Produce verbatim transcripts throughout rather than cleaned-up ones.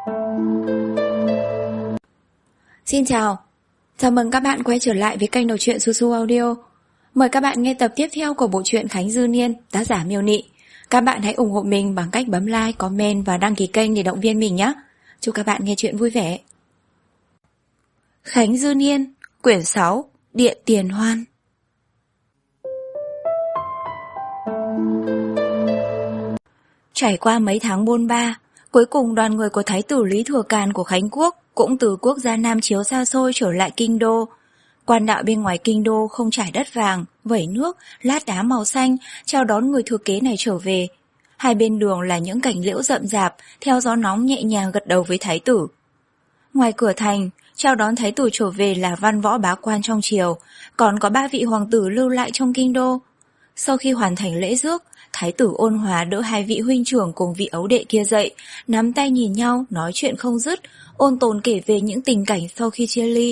Xin chào, chào mừng các bạn quay trở lại với kênh đọc truyện Su Su Audio. Mời các bạn nghe tập tiếp theo của bộ truyện Khánh Dư Niên, tác giả Miêu Nị. Các bạn hãy ủng hộ mình bằng cách bấm like, comment và đăng ký kênh để động viên mình nhé. Chúc các bạn nghe truyện vui vẻ. Khánh Dư Niên, quyển sáu, Điện Tiền Hoan. Trải qua mấy tháng bôn ba, cuối cùng đoàn người của Thái tử Lý Thừa Càn của Khánh Quốc cũng từ quốc gia Nam Chiếu xa xôi trở lại kinh đô. Quan đạo bên ngoài kinh đô không trải đất vàng, vẩy nước, lát đá màu xanh chào đón người thừa kế này trở về. Hai bên đường là những cành liễu rậm rạp, theo gió nóng nhẹ nhàng gật đầu với Thái tử. Ngoài cửa thành, chào đón Thái tử trở về là văn võ bá quan trong triều, còn có ba vị hoàng tử lưu lại trong kinh đô. Sau khi hoàn thành lễ rước, Thái tử ôn hòa đỡ hai vị huynh trưởng cùng vị ấu đệ kia dậy, nắm tay nhìn nhau, nói chuyện không dứt, ôn tồn kể về những tình cảnh sau khi chia ly.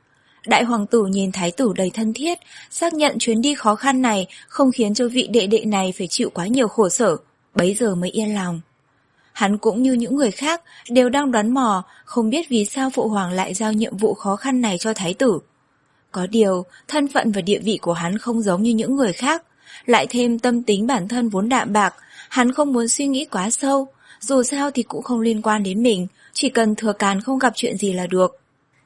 Đại hoàng tử nhìn Thái tử đầy thân thiết, xác nhận chuyến đi khó khăn này không khiến cho vị đệ đệ này phải chịu quá nhiều khổ sở, bấy giờ mới yên lòng. Hắn cũng như những người khác đều đang đoán mò, không biết vì sao phụ hoàng lại giao nhiệm vụ khó khăn này cho Thái tử. Có điều, thân phận và địa vị của hắn không giống như những người khác, lại thêm tâm tính bản thân vốn đạm bạc, hắn không muốn suy nghĩ quá sâu, dù sao thì cũng không liên quan đến mình, chỉ cần Thừa Càn không gặp chuyện gì là được.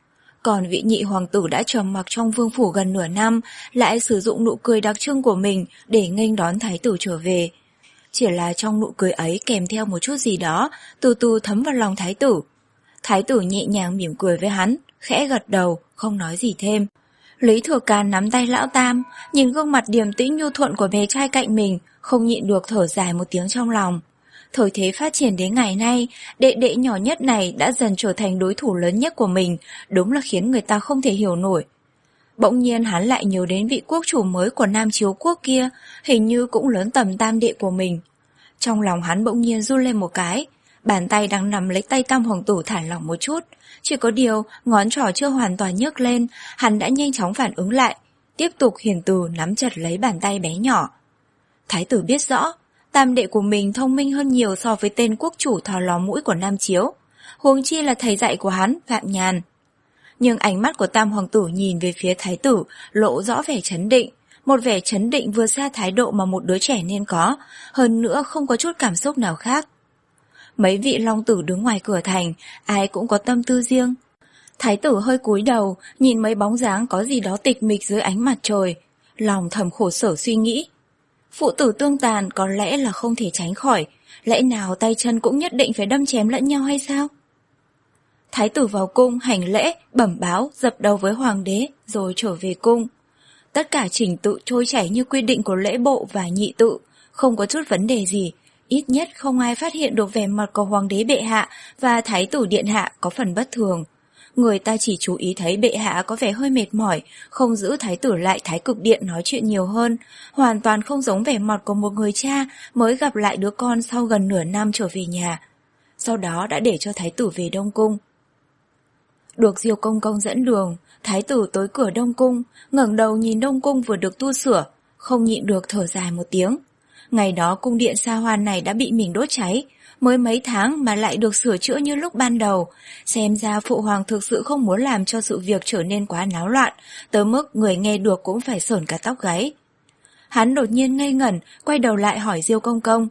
Còn vị nhị hoàng tử đã trầm mặc trong vương phủ gần nửa năm, lại sử dụng nụ cười đặc trưng của mình để nghênh đón Thái tử trở về. Chỉ là trong nụ cười ấy kèm theo một chút gì đó, từ từ thấm vào lòng Thái tử. Thái tử nhẹ nhàng mỉm cười với hắn, khẽ gật đầu, không nói gì thêm. Lý Thừa Càn nắm tay lão tam, nhìn gương mặt điềm tĩnh nhu thuận của bé trai cạnh mình, không nhịn được thở dài một tiếng trong lòng. Thời thế phát triển đến ngày nay, đệ đệ nhỏ nhất này đã dần trở thành đối thủ lớn nhất của mình, đúng là khiến người ta không thể hiểu nổi. Bỗng nhiên hắn lại nhớ đến vị quốc chủ mới của Nam Chiếu quốc kia, hình như cũng lớn tầm tam đệ của mình. Trong lòng hắn bỗng nhiên run lên một cái, bàn tay đang nắm lấy tay tam hoàng tử thả lỏng một chút. Chỉ có điều, ngón trỏ chưa hoàn toàn nhấc lên, hắn đã nhanh chóng phản ứng lại, tiếp tục hiền từ nắm chặt lấy bàn tay bé nhỏ. Thái tử biết rõ, tam đệ của mình thông minh hơn nhiều so với tên quốc chủ thò lò mũi của Nam Chiếu, huống chi là thầy dạy của hắn, Phạm Nhàn. Nhưng ánh mắt của tam hoàng tử nhìn về phía thái tử lộ rõ vẻ chấn định, một vẻ chấn định vừa xa thái độ mà một đứa trẻ nên có, hơn nữa không có chút cảm xúc nào khác. Mấy vị long tử đứng ngoài cửa thành, ai cũng có tâm tư riêng. Thái tử hơi cúi đầu, nhìn mấy bóng dáng có gì đó tịch mịch dưới ánh mặt trời, lòng thầm khổ sở suy nghĩ. Phụ tử tương tàn có lẽ là không thể tránh khỏi, lẽ nào tay chân cũng nhất định phải đâm chém lẫn nhau hay sao? Thái tử vào cung hành lễ, bẩm báo, dập đầu với hoàng đế, rồi trở về cung. Tất cả trình tự trôi chảy như quy định của lễ bộ và nhị tự, không có chút vấn đề gì. Ít nhất không ai phát hiện được vẻ mặt của hoàng đế bệ hạ và thái tử điện hạ có phần bất thường. Người ta chỉ chú ý thấy bệ hạ có vẻ hơi mệt mỏi, không giữ thái tử lại thái cực điện nói chuyện nhiều hơn, hoàn toàn không giống vẻ mặt của một người cha mới gặp lại đứa con sau gần nửa năm trở về nhà. Sau đó đã để cho thái tử về Đông Cung. Được Diêu Công Công dẫn đường, thái tử tới cửa Đông Cung, ngẩng đầu nhìn Đông Cung vừa được tu sửa, không nhịn được thở dài một tiếng. Ngày đó cung điện xa hoa này đã bị mình đốt cháy, mới mấy tháng mà lại được sửa chữa như lúc ban đầu. Xem ra phụ hoàng thực sự không muốn làm cho sự việc trở nên quá náo loạn, tới mức người nghe được cũng phải sởn cả tóc gáy. Hắn đột nhiên ngây ngẩn, quay đầu lại hỏi Diêu Công Công.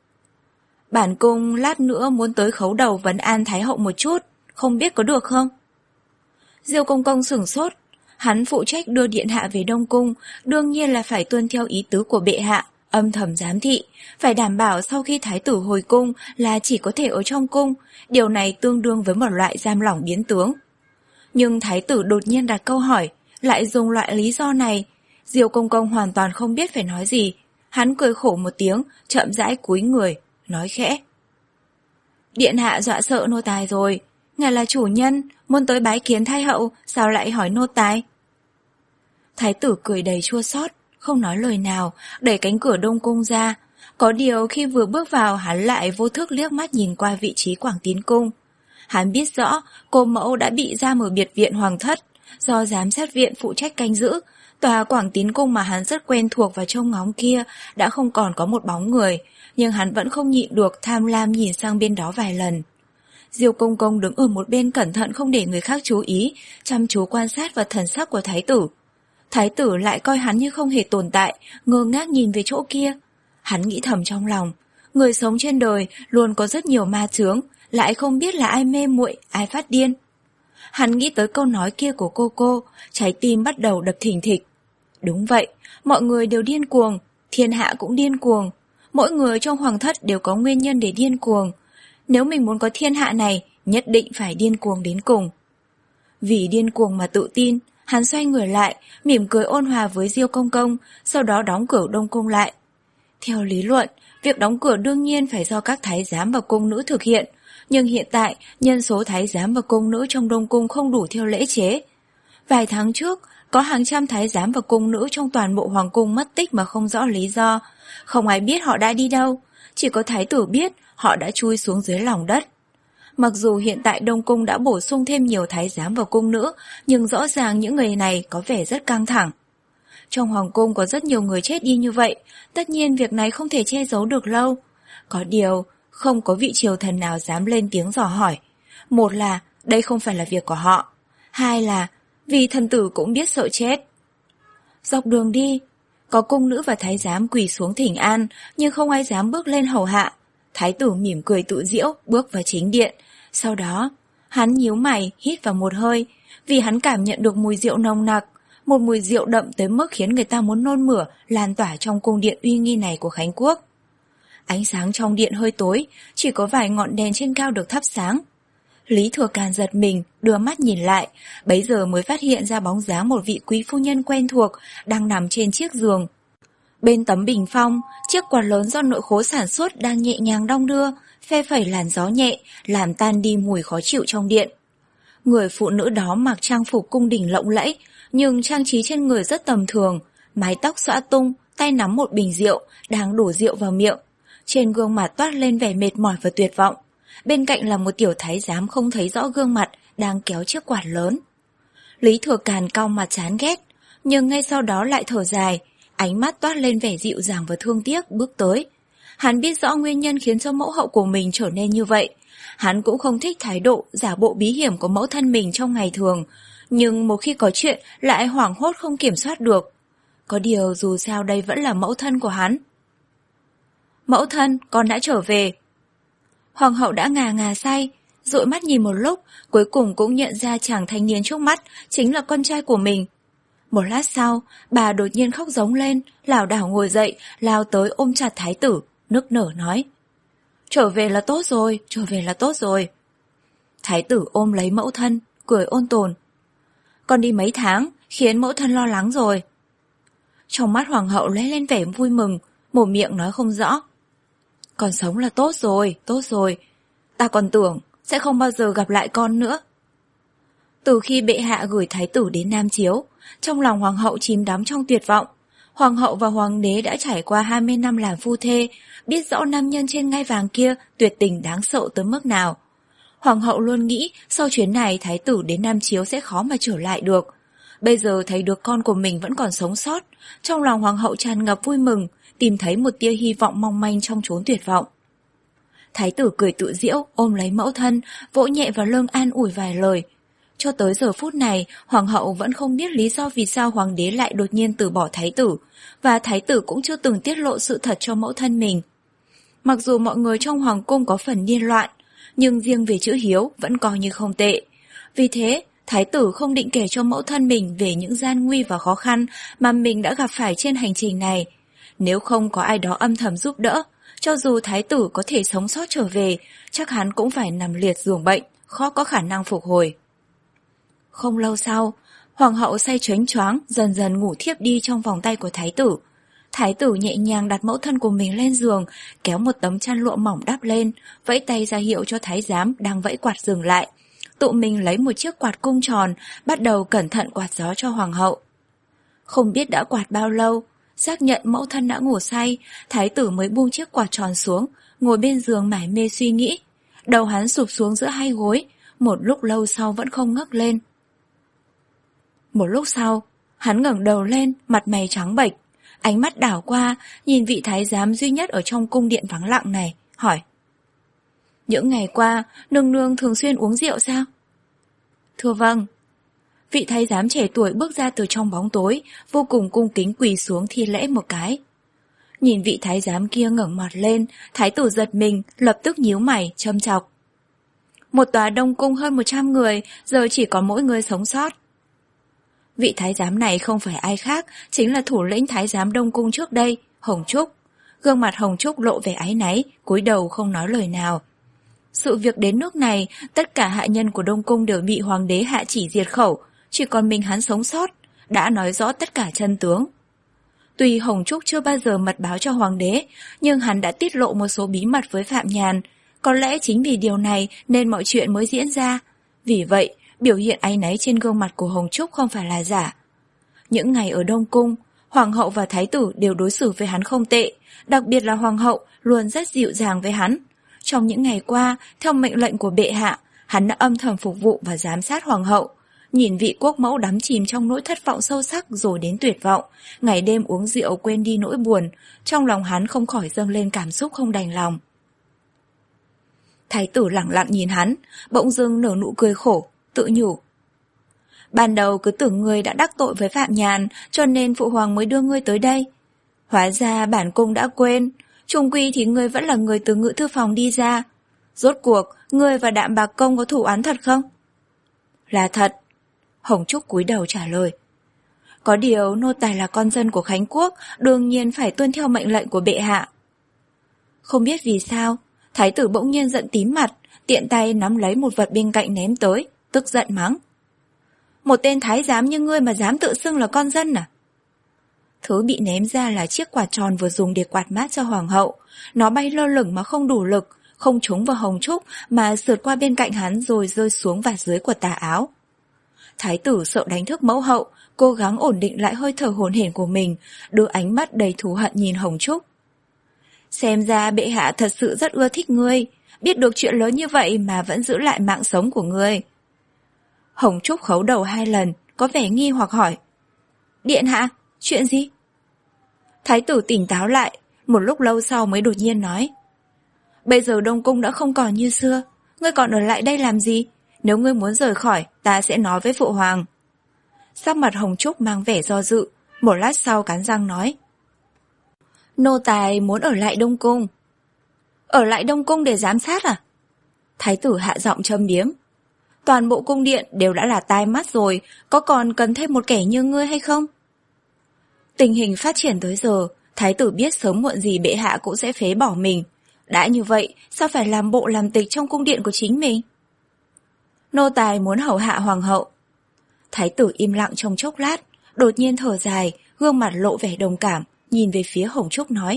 Bản cung lát nữa muốn tới khấu đầu vấn an Thái hậu một chút, không biết có được không? Diêu Công Công sửng sốt, hắn phụ trách đưa điện hạ về Đông Cung, đương nhiên là phải tuân theo ý tứ của bệ hạ, âm thầm giám thị, phải đảm bảo sau khi thái tử hồi cung là chỉ có thể ở trong cung, điều này tương đương với một loại giam lỏng biến tướng. Nhưng thái tử đột nhiên đặt câu hỏi, lại dùng loại lý do này, Diêu Công Công hoàn toàn không biết phải nói gì, hắn cười khổ một tiếng, chậm rãi cúi người, nói khẽ. Điện hạ dọa sợ nô tài rồi, ngài là chủ nhân, muốn tới bái kiến thái hậu, sao lại hỏi nô tài? Thái tử cười đầy chua xót, không nói lời nào, đẩy cánh cửa Đông Cung ra. Có điều khi vừa bước vào hắn lại vô thức liếc mắt nhìn qua vị trí Quảng Tín Cung. Hắn biết rõ cô mẫu đã bị giam ở biệt viện hoàng thất, do giám sát viện phụ trách canh giữ. Tòa Quảng Tín Cung mà hắn rất quen thuộc và trông ngóng kia đã không còn có một bóng người, nhưng hắn vẫn không nhịn được tham lam nhìn sang bên đó vài lần. Diêu Công Công đứng ở một bên cẩn thận không để người khác chú ý, chăm chú quan sát vào thần sắc của thái tử. Thái tử lại coi hắn như không hề tồn tại, ngơ ngác nhìn về chỗ kia. Hắn nghĩ thầm trong lòng, người sống trên đời luôn có rất nhiều ma chướng, lại không biết là ai mê muội, ai phát điên. Hắn nghĩ tới câu nói kia của cô cô, trái tim bắt đầu đập thình thịch. Đúng vậy, mọi người đều điên cuồng, thiên hạ cũng điên cuồng. Mỗi người trong hoàng thất đều có nguyên nhân để điên cuồng. Nếu mình muốn có thiên hạ này, nhất định phải điên cuồng đến cùng. Vì điên cuồng mà tự tin, hắn xoay người lại, mỉm cười ôn hòa với Diêu Công Công, sau đó đóng cửa Đông Cung lại. Theo lý luận, việc đóng cửa đương nhiên phải do các thái giám và cung nữ thực hiện, nhưng hiện tại nhân số thái giám và cung nữ trong Đông Cung không đủ theo lễ chế. Vài tháng trước, có hàng trăm thái giám và cung nữ trong toàn bộ hoàng cung mất tích mà không rõ lý do. Không ai biết họ đã đi đâu, chỉ có thái tử biết họ đã chui xuống dưới lòng đất. Mặc dù hiện tại Đông Cung đã bổ sung thêm nhiều thái giám và cung nữ, nhưng rõ ràng những người này có vẻ rất căng thẳng. Trong hoàng cung có rất nhiều người chết đi như vậy, tất nhiên việc này không thể che giấu được lâu. Có điều, không có vị triều thần nào dám lên tiếng dò hỏi. Một là, đây không phải là việc của họ. Hai là, vì thần tử cũng biết sợ chết. Dọc đường đi, có cung nữ và thái giám quỳ xuống thỉnh an, nhưng không ai dám bước lên hầu hạ. Thái tử mỉm cười tự giễu, bước vào chính điện. Sau đó, hắn nhíu mày, hít vào một hơi, vì hắn cảm nhận được mùi rượu nồng nặc, một mùi rượu đậm tới mức khiến người ta muốn nôn mửa, lan tỏa trong cung điện uy nghi này của Khánh Quốc. Ánh sáng trong điện hơi tối, chỉ có vài ngọn đèn trên cao được thắp sáng. Lý Thừa Càn giật mình, đưa mắt nhìn lại, bấy giờ mới phát hiện ra bóng dáng một vị quý phu nhân quen thuộc đang nằm trên chiếc giường. Bên tấm bình phong, chiếc quạt lớn do nội khố sản xuất đang nhẹ nhàng đong đưa, phe phẩy làn gió nhẹ, làm tan đi mùi khó chịu trong điện. Người phụ nữ đó mặc trang phục cung đình lộng lẫy, nhưng trang trí trên người rất tầm thường, mái tóc xõa tung, tay nắm một bình rượu, đang đổ rượu vào miệng. Trên gương mặt toát lên vẻ mệt mỏi và tuyệt vọng. Bên cạnh là một tiểu thái giám không thấy rõ gương mặt, đang kéo chiếc quạt lớn. Lý Thừa Càn cau mặt chán ghét, nhưng ngay sau đó lại thở dài, ánh mắt toát lên vẻ dịu dàng và thương tiếc, bước tới. Hắn biết rõ nguyên nhân khiến cho mẫu hậu của mình trở nên như vậy. Hắn cũng không thích thái độ giả bộ bí hiểm của mẫu thân mình trong ngày thường, nhưng một khi có chuyện lại hoảng hốt không kiểm soát được. Có điều dù sao đây vẫn là mẫu thân của hắn. Mẫu thân, con đã trở về. Hoàng hậu đã ngà ngà say, dụi mắt nhìn một lúc, cuối cùng cũng nhận ra chàng thanh niên trước mắt chính là con trai của mình. Một lát sau, bà đột nhiên khóc giống lên, lảo đảo ngồi dậy, lao tới ôm chặt thái tử, nức nở nói. Trở về là tốt rồi, trở về là tốt rồi. Thái tử ôm lấy mẫu thân, cười ôn tồn. Con đi mấy tháng, khiến mẫu thân lo lắng rồi. Trong mắt hoàng hậu lóe lên vẻ vui mừng, một miệng nói không rõ. Con sống là tốt rồi, tốt rồi. Ta còn tưởng sẽ không bao giờ gặp lại con nữa. Từ khi bệ hạ gửi thái tử đến Nam Chiếu, trong lòng hoàng hậu chìm đắm trong tuyệt vọng. Hoàng hậu và hoàng đế đã trải qua hai mươi năm làm phu thê, biết rõ nam nhân trên ngai vàng kia tuyệt tình đáng sợ tới mức nào. Hoàng hậu luôn nghĩ sau chuyến này thái tử đến Nam Chiếu sẽ khó mà trở lại được. Bây giờ thấy được con của mình vẫn còn sống sót, trong lòng hoàng hậu tràn ngập vui mừng, tìm thấy một tia hy vọng mong manh trong chốn tuyệt vọng. Thái tử cười tự giễu, ôm lấy mẫu thân, vỗ nhẹ vào lưng an ủi vài lời. Cho tới giờ phút này, hoàng hậu vẫn không biết lý do vì sao hoàng đế lại đột nhiên từ bỏ thái tử, và thái tử cũng chưa từng tiết lộ sự thật cho mẫu thân mình. Mặc dù mọi người trong hoàng cung có phần điên loạn, nhưng riêng về chữ hiếu vẫn coi như không tệ. Vì thế, thái tử không định kể cho mẫu thân mình về những gian nguy và khó khăn mà mình đã gặp phải trên hành trình này. Nếu không có ai đó âm thầm giúp đỡ, cho dù thái tử có thể sống sót trở về, chắc hắn cũng phải nằm liệt giường bệnh, khó có khả năng phục hồi. Không lâu sau, hoàng hậu say choáng choáng dần dần ngủ thiếp đi trong vòng tay của thái tử. Thái tử nhẹ nhàng đặt mẫu thân của mình lên giường, kéo một tấm chăn lụa mỏng đắp lên, vẫy tay ra hiệu cho thái giám đang vẫy quạt dừng lại. Tự mình lấy một chiếc quạt cung tròn, bắt đầu cẩn thận quạt gió cho hoàng hậu. Không biết đã quạt bao lâu, xác nhận mẫu thân đã ngủ say, thái tử mới buông chiếc quạt tròn xuống, ngồi bên giường mải mê suy nghĩ. Đầu hắn sụp xuống giữa hai gối, một lúc lâu sau vẫn không ngước lên. Một lúc sau, hắn ngẩng đầu lên, mặt mày trắng bệch, ánh mắt đảo qua, nhìn vị thái giám duy nhất ở trong cung điện vắng lặng này, hỏi. Những ngày qua, nương nương thường xuyên uống rượu sao? Thưa vâng. Vị thái giám trẻ tuổi bước ra từ trong bóng tối, vô cùng cung kính quỳ xuống thi lễ một cái. Nhìn vị thái giám kia ngẩng mặt lên, thái tử giật mình, lập tức nhíu mày, châm chọc. Một tòa đông cung hơn một trăm người, giờ chỉ có mỗi người sống sót. Vị thái giám này không phải ai khác, chính là thủ lĩnh thái giám đông cung trước đây, Hồng Trúc. Gương mặt Hồng Trúc lộ vẻ áy náy, cúi đầu không nói lời nào. Sự việc đến nước này, tất cả hạ nhân của đông cung đều bị hoàng đế hạ chỉ diệt khẩu, chỉ còn mình hắn sống sót, đã nói rõ tất cả chân tướng. Tuy Hồng Trúc chưa bao giờ mật báo cho hoàng đế, nhưng hắn đã tiết lộ một số bí mật với Phạm Nhàn. Có lẽ chính vì điều này nên mọi chuyện mới diễn ra. Vì vậy, biểu hiện áy náy trên gương mặt của Hồng Trúc không phải là giả. Những ngày ở Đông Cung, Hoàng hậu và Thái tử đều đối xử với hắn không tệ, đặc biệt là Hoàng hậu luôn rất dịu dàng với hắn. Trong những ngày qua, theo mệnh lệnh của bệ hạ, hắn đã âm thầm phục vụ và giám sát Hoàng hậu. Nhìn vị quốc mẫu đắm chìm trong nỗi thất vọng sâu sắc rồi đến tuyệt vọng, ngày đêm uống rượu quên đi nỗi buồn, trong lòng hắn không khỏi dâng lên cảm xúc không đành lòng. Thái tử lẳng lặng nhìn hắn, bỗng dưng nở nụ cười khổ, tự nhủ. Ban đầu cứ tưởng ngươi đã đắc tội với Phạm Nhàn, cho nên phụ hoàng mới đưa ngươi tới đây. Hóa ra bản cung đã quên, chung quy thì ngươi vẫn là người từ ngự thư phòng đi ra. Rốt cuộc, ngươi và Đạm Bạc Công có thủ án thật không? Là thật. Hồng Trúc cúi đầu trả lời. Có điều nô tài là con dân của Khánh Quốc, đương nhiên phải tuân theo mệnh lệnh của bệ hạ. Không biết vì sao, thái tử bỗng nhiên giận tím mặt, tiện tay nắm lấy một vật bên cạnh ném tới, tức giận mắng. Một tên thái giám như ngươi mà dám tự xưng là con dân à? Thứ bị ném ra là chiếc quạt tròn vừa dùng để quạt mát cho hoàng hậu. Nó bay lơ lửng mà không đủ lực, không trúng vào Hồng Trúc mà sượt qua bên cạnh hắn rồi rơi xuống vạt dưới của tà áo. Thái tử sợ đánh thức mẫu hậu, cố gắng ổn định lại hơi thở hổn hển của mình, đưa ánh mắt đầy thù hận nhìn Hồng Trúc. Xem ra bệ hạ thật sự rất ưa thích ngươi, biết được chuyện lớn như vậy mà vẫn giữ lại mạng sống của ngươi. Hồng Trúc khấu đầu hai lần, có vẻ nghi hoặc hỏi. Điện hạ, chuyện gì? Thái tử tỉnh táo lại, một lúc lâu sau mới đột nhiên nói. Bây giờ Đông Cung đã không còn như xưa, ngươi còn ở lại đây làm gì? Nếu ngươi muốn rời khỏi, ta sẽ nói với phụ hoàng. Sắc mặt Hồng Trúc mang vẻ do dự, một lát sau cắn răng nói. Nô tài muốn ở lại Đông Cung. Ở lại Đông Cung để giám sát à? Thái tử hạ giọng châm biếm. Toàn bộ cung điện đều đã là tai mắt rồi, có còn cần thêm một kẻ như ngươi hay không? Tình hình phát triển tới giờ, thái tử biết sớm muộn gì bệ hạ cũng sẽ phế bỏ mình. Đã như vậy, sao phải làm bộ làm tịch trong cung điện của chính mình? Nô tài muốn hầu hạ hoàng hậu. Thái tử im lặng trong chốc lát, đột nhiên thở dài, gương mặt lộ vẻ đồng cảm, nhìn về phía Hồng Trúc nói.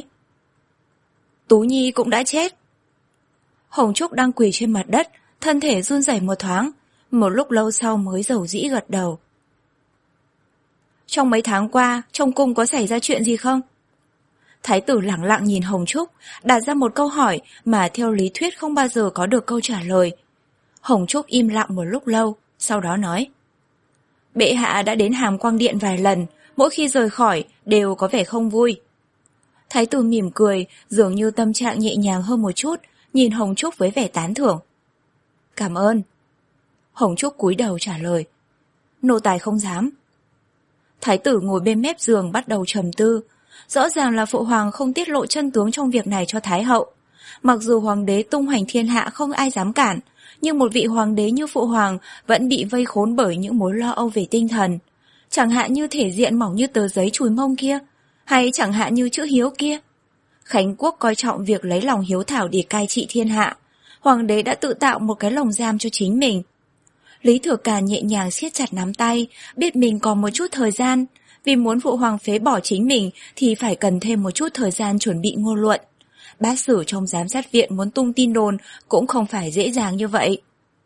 Tú Nhi cũng đã chết. Hồng Trúc đang quỳ trên mặt đất, thân thể run rẩy một thoáng, một lúc lâu sau mới dầu dĩ gật đầu. Trong mấy tháng qua, trong cung có xảy ra chuyện gì không? Thái tử lẳng lặng nhìn Hồng Trúc, đặt ra một câu hỏi mà theo lý thuyết không bao giờ có được câu trả lời. Hồng Trúc im lặng một lúc lâu, sau đó nói. Bệ hạ đã đến Hàm Quang Điện vài lần, mỗi khi rời khỏi đều có vẻ không vui. Thái tử mỉm cười, dường như tâm trạng nhẹ nhàng hơn một chút, nhìn Hồng Trúc với vẻ tán thưởng. Cảm ơn. Hồng Trúc cúi đầu trả lời. Nô tài không dám. Thái tử ngồi bên mép giường bắt đầu trầm tư. Rõ ràng là phụ hoàng không tiết lộ chân tướng trong việc này cho Thái hậu. Mặc dù hoàng đế tung hoành thiên hạ không ai dám cản, nhưng một vị hoàng đế như phụ hoàng vẫn bị vây khốn bởi những mối lo âu về tinh thần. Chẳng hạn như thể diện mỏng như tờ giấy chùi mông kia, hay chẳng hạn như chữ hiếu kia. Khánh Quốc coi trọng việc lấy lòng hiếu thảo để cai trị thiên hạ. Hoàng đế đã tự tạo một cái lồng giam cho chính mình. Lý Thừa Càn nhẹ nhàng siết chặt nắm tay, biết mình còn một chút thời gian. Vì muốn phụ hoàng phế bỏ chính mình thì phải cần thêm một chút thời gian chuẩn bị ngôn luận. Bát sử trong giám sát viện muốn tung tin đồn cũng không phải dễ dàng như vậy.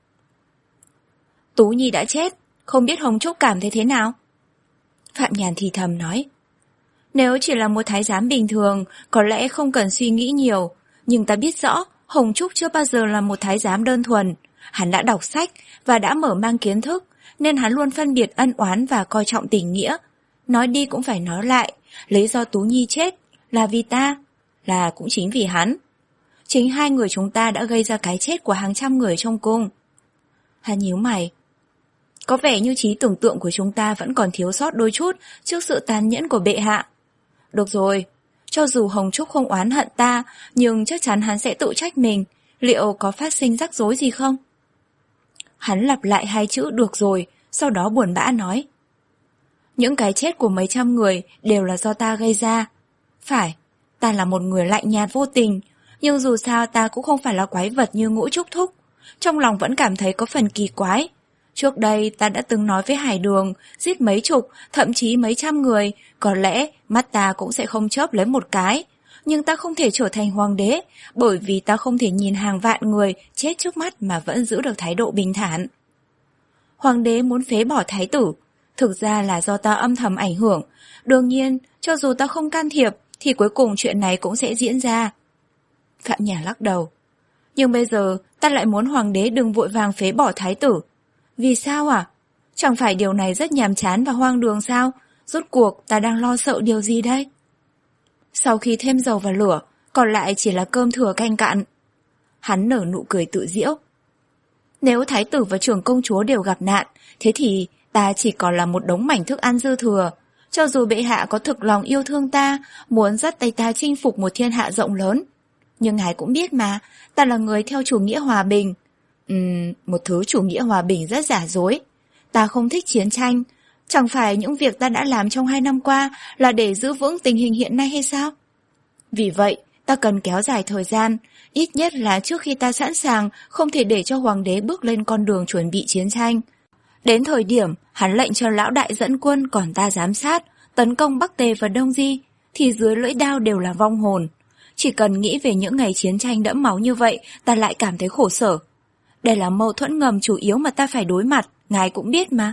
Tú Nhi đã chết, không biết Hồng Trúc cảm thấy thế nào? Phạm Nhàn thì thầm nói. Nếu chỉ là một thái giám bình thường, có lẽ không cần suy nghĩ nhiều. Nhưng ta biết rõ, Hồng Trúc chưa bao giờ là một thái giám đơn thuần. Hắn đã đọc sách và đã mở mang kiến thức, nên hắn luôn phân biệt ân oán và coi trọng tình nghĩa. Nói đi cũng phải nói lại, lý do Tú Nhi chết là vì ta, là cũng chính vì hắn. Chính hai người chúng ta đã gây ra cái chết của hàng trăm người trong cung. Hắn nhíu mày. Có vẻ như trí tưởng tượng của chúng ta vẫn còn thiếu sót đôi chút trước sự tàn nhẫn của bệ hạ. Được rồi, cho dù Hồng Trúc không oán hận ta, nhưng chắc chắn hắn sẽ tự trách mình. Liệu có phát sinh rắc rối gì không? Hắn lặp lại hai chữ được rồi, sau đó buồn bã nói. Những cái chết của mấy trăm người đều là do ta gây ra. Phải, ta là một người lạnh nhạt vô tình, nhưng dù sao ta cũng không phải là quái vật như Ngũ Trúc Thúc. Trong lòng vẫn cảm thấy có phần kỳ quái. Trước đây ta đã từng nói với Hải Đường, giết mấy chục, thậm chí mấy trăm người, có lẽ mắt ta cũng sẽ không chớp lấy một cái. Nhưng ta không thể trở thành hoàng đế, bởi vì ta không thể nhìn hàng vạn người chết trước mắt mà vẫn giữ được thái độ bình thản. Hoàng đế muốn phế bỏ thái tử, thực ra là do ta âm thầm ảnh hưởng. Đương nhiên, cho dù ta không can thiệp, thì cuối cùng chuyện này cũng sẽ diễn ra. Phạm Nhã lắc đầu. Nhưng bây giờ, ta lại muốn hoàng đế đừng vội vàng phế bỏ thái tử. Vì sao à? Chẳng phải điều này rất nhàm chán và hoang đường sao? Rốt cuộc ta đang lo sợ điều gì đây? Sau khi thêm dầu vào lửa, còn lại chỉ là cơm thừa canh cạn. Hắn nở nụ cười tự giễu. Nếu thái tử và trưởng công chúa đều gặp nạn, thế thì ta chỉ còn là một đống mảnh thức ăn dư thừa. Cho dù bệ hạ có thực lòng yêu thương ta, muốn dắt tay ta chinh phục một thiên hạ rộng lớn. Nhưng ngài cũng biết mà, ta là người theo chủ nghĩa hòa bình. Ừm, một thứ chủ nghĩa hòa bình rất giả dối. Ta không thích chiến tranh. Chẳng phải những việc ta đã làm trong hai năm qua là để giữ vững tình hình hiện nay hay sao? Vì vậy, ta cần kéo dài thời gian, ít nhất là trước khi ta sẵn sàng, không thể để cho hoàng đế bước lên con đường chuẩn bị chiến tranh. Đến thời điểm, hắn lệnh cho lão đại dẫn quân còn ta giám sát, tấn công Bắc Tề và Đông Di, thì dưới lưỡi đao đều là vong hồn. Chỉ cần nghĩ về những ngày chiến tranh đẫm máu như vậy, ta lại cảm thấy khổ sở. Đây là mâu thuẫn ngầm chủ yếu mà ta phải đối mặt, ngài cũng biết mà.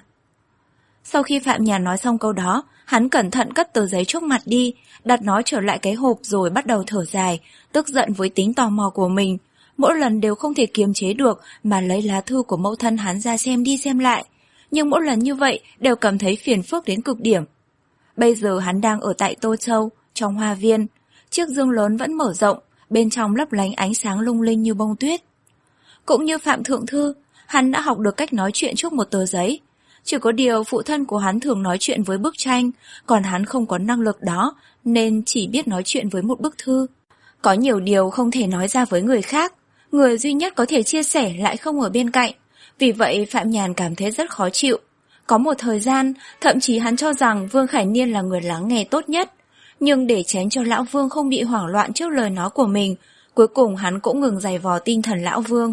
Sau khi Phạm Nhàn nói xong câu đó, hắn cẩn thận cất tờ giấy trước mặt đi, đặt nó trở lại cái hộp rồi bắt đầu thở dài, tức giận với tính tò mò của mình. Mỗi lần đều không thể kiềm chế được mà lấy lá thư của mẫu thân hắn ra xem đi xem lại. Nhưng mỗi lần như vậy đều cảm thấy phiền phức đến cực điểm. Bây giờ hắn đang ở tại Tô Châu, trong hoa viên. Chiếc giường lớn vẫn mở rộng, bên trong lấp lánh ánh sáng lung linh như bông tuyết. Cũng như Phạm Thượng Thư, hắn đã học được cách nói chuyện trước một tờ giấy. Chỉ có điều phụ thân của hắn thường nói chuyện với bức tranh, còn hắn không có năng lực đó nên chỉ biết nói chuyện với một bức thư. Có nhiều điều không thể nói ra với người khác, người duy nhất có thể chia sẻ lại không ở bên cạnh. Vì vậy Phạm Nhàn cảm thấy rất khó chịu. Có một thời gian, thậm chí hắn cho rằng Vương Khải Niên là người lắng nghe tốt nhất. Nhưng để tránh cho Lão Vương không bị hoảng loạn trước lời nói của mình, cuối cùng hắn cũng ngừng giày vò tinh thần Lão Vương.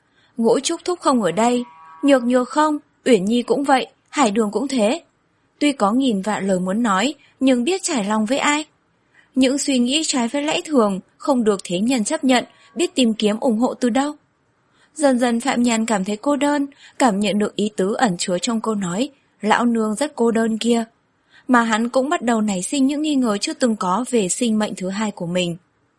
Ngũ Trúc Thúc không ở đây, Nhược Nhược không, Uyển Nhi cũng vậy, Hải Đường cũng thế. Tuy có nghìn vạn lời muốn nói, nhưng biết trải lòng với ai? Những suy nghĩ trái với lẽ thường, không được thế nhân chấp nhận, biết tìm kiếm ủng hộ từ đâu? Dần dần Phạm Nhàn cảm thấy cô đơn, cảm nhận được ý tứ ẩn chứa trong câu nói, lão nương rất cô đơn kia. Mà hắn cũng bắt đầu nảy sinh những nghi ngờ chưa từng có về sinh mệnh thứ hai của mình.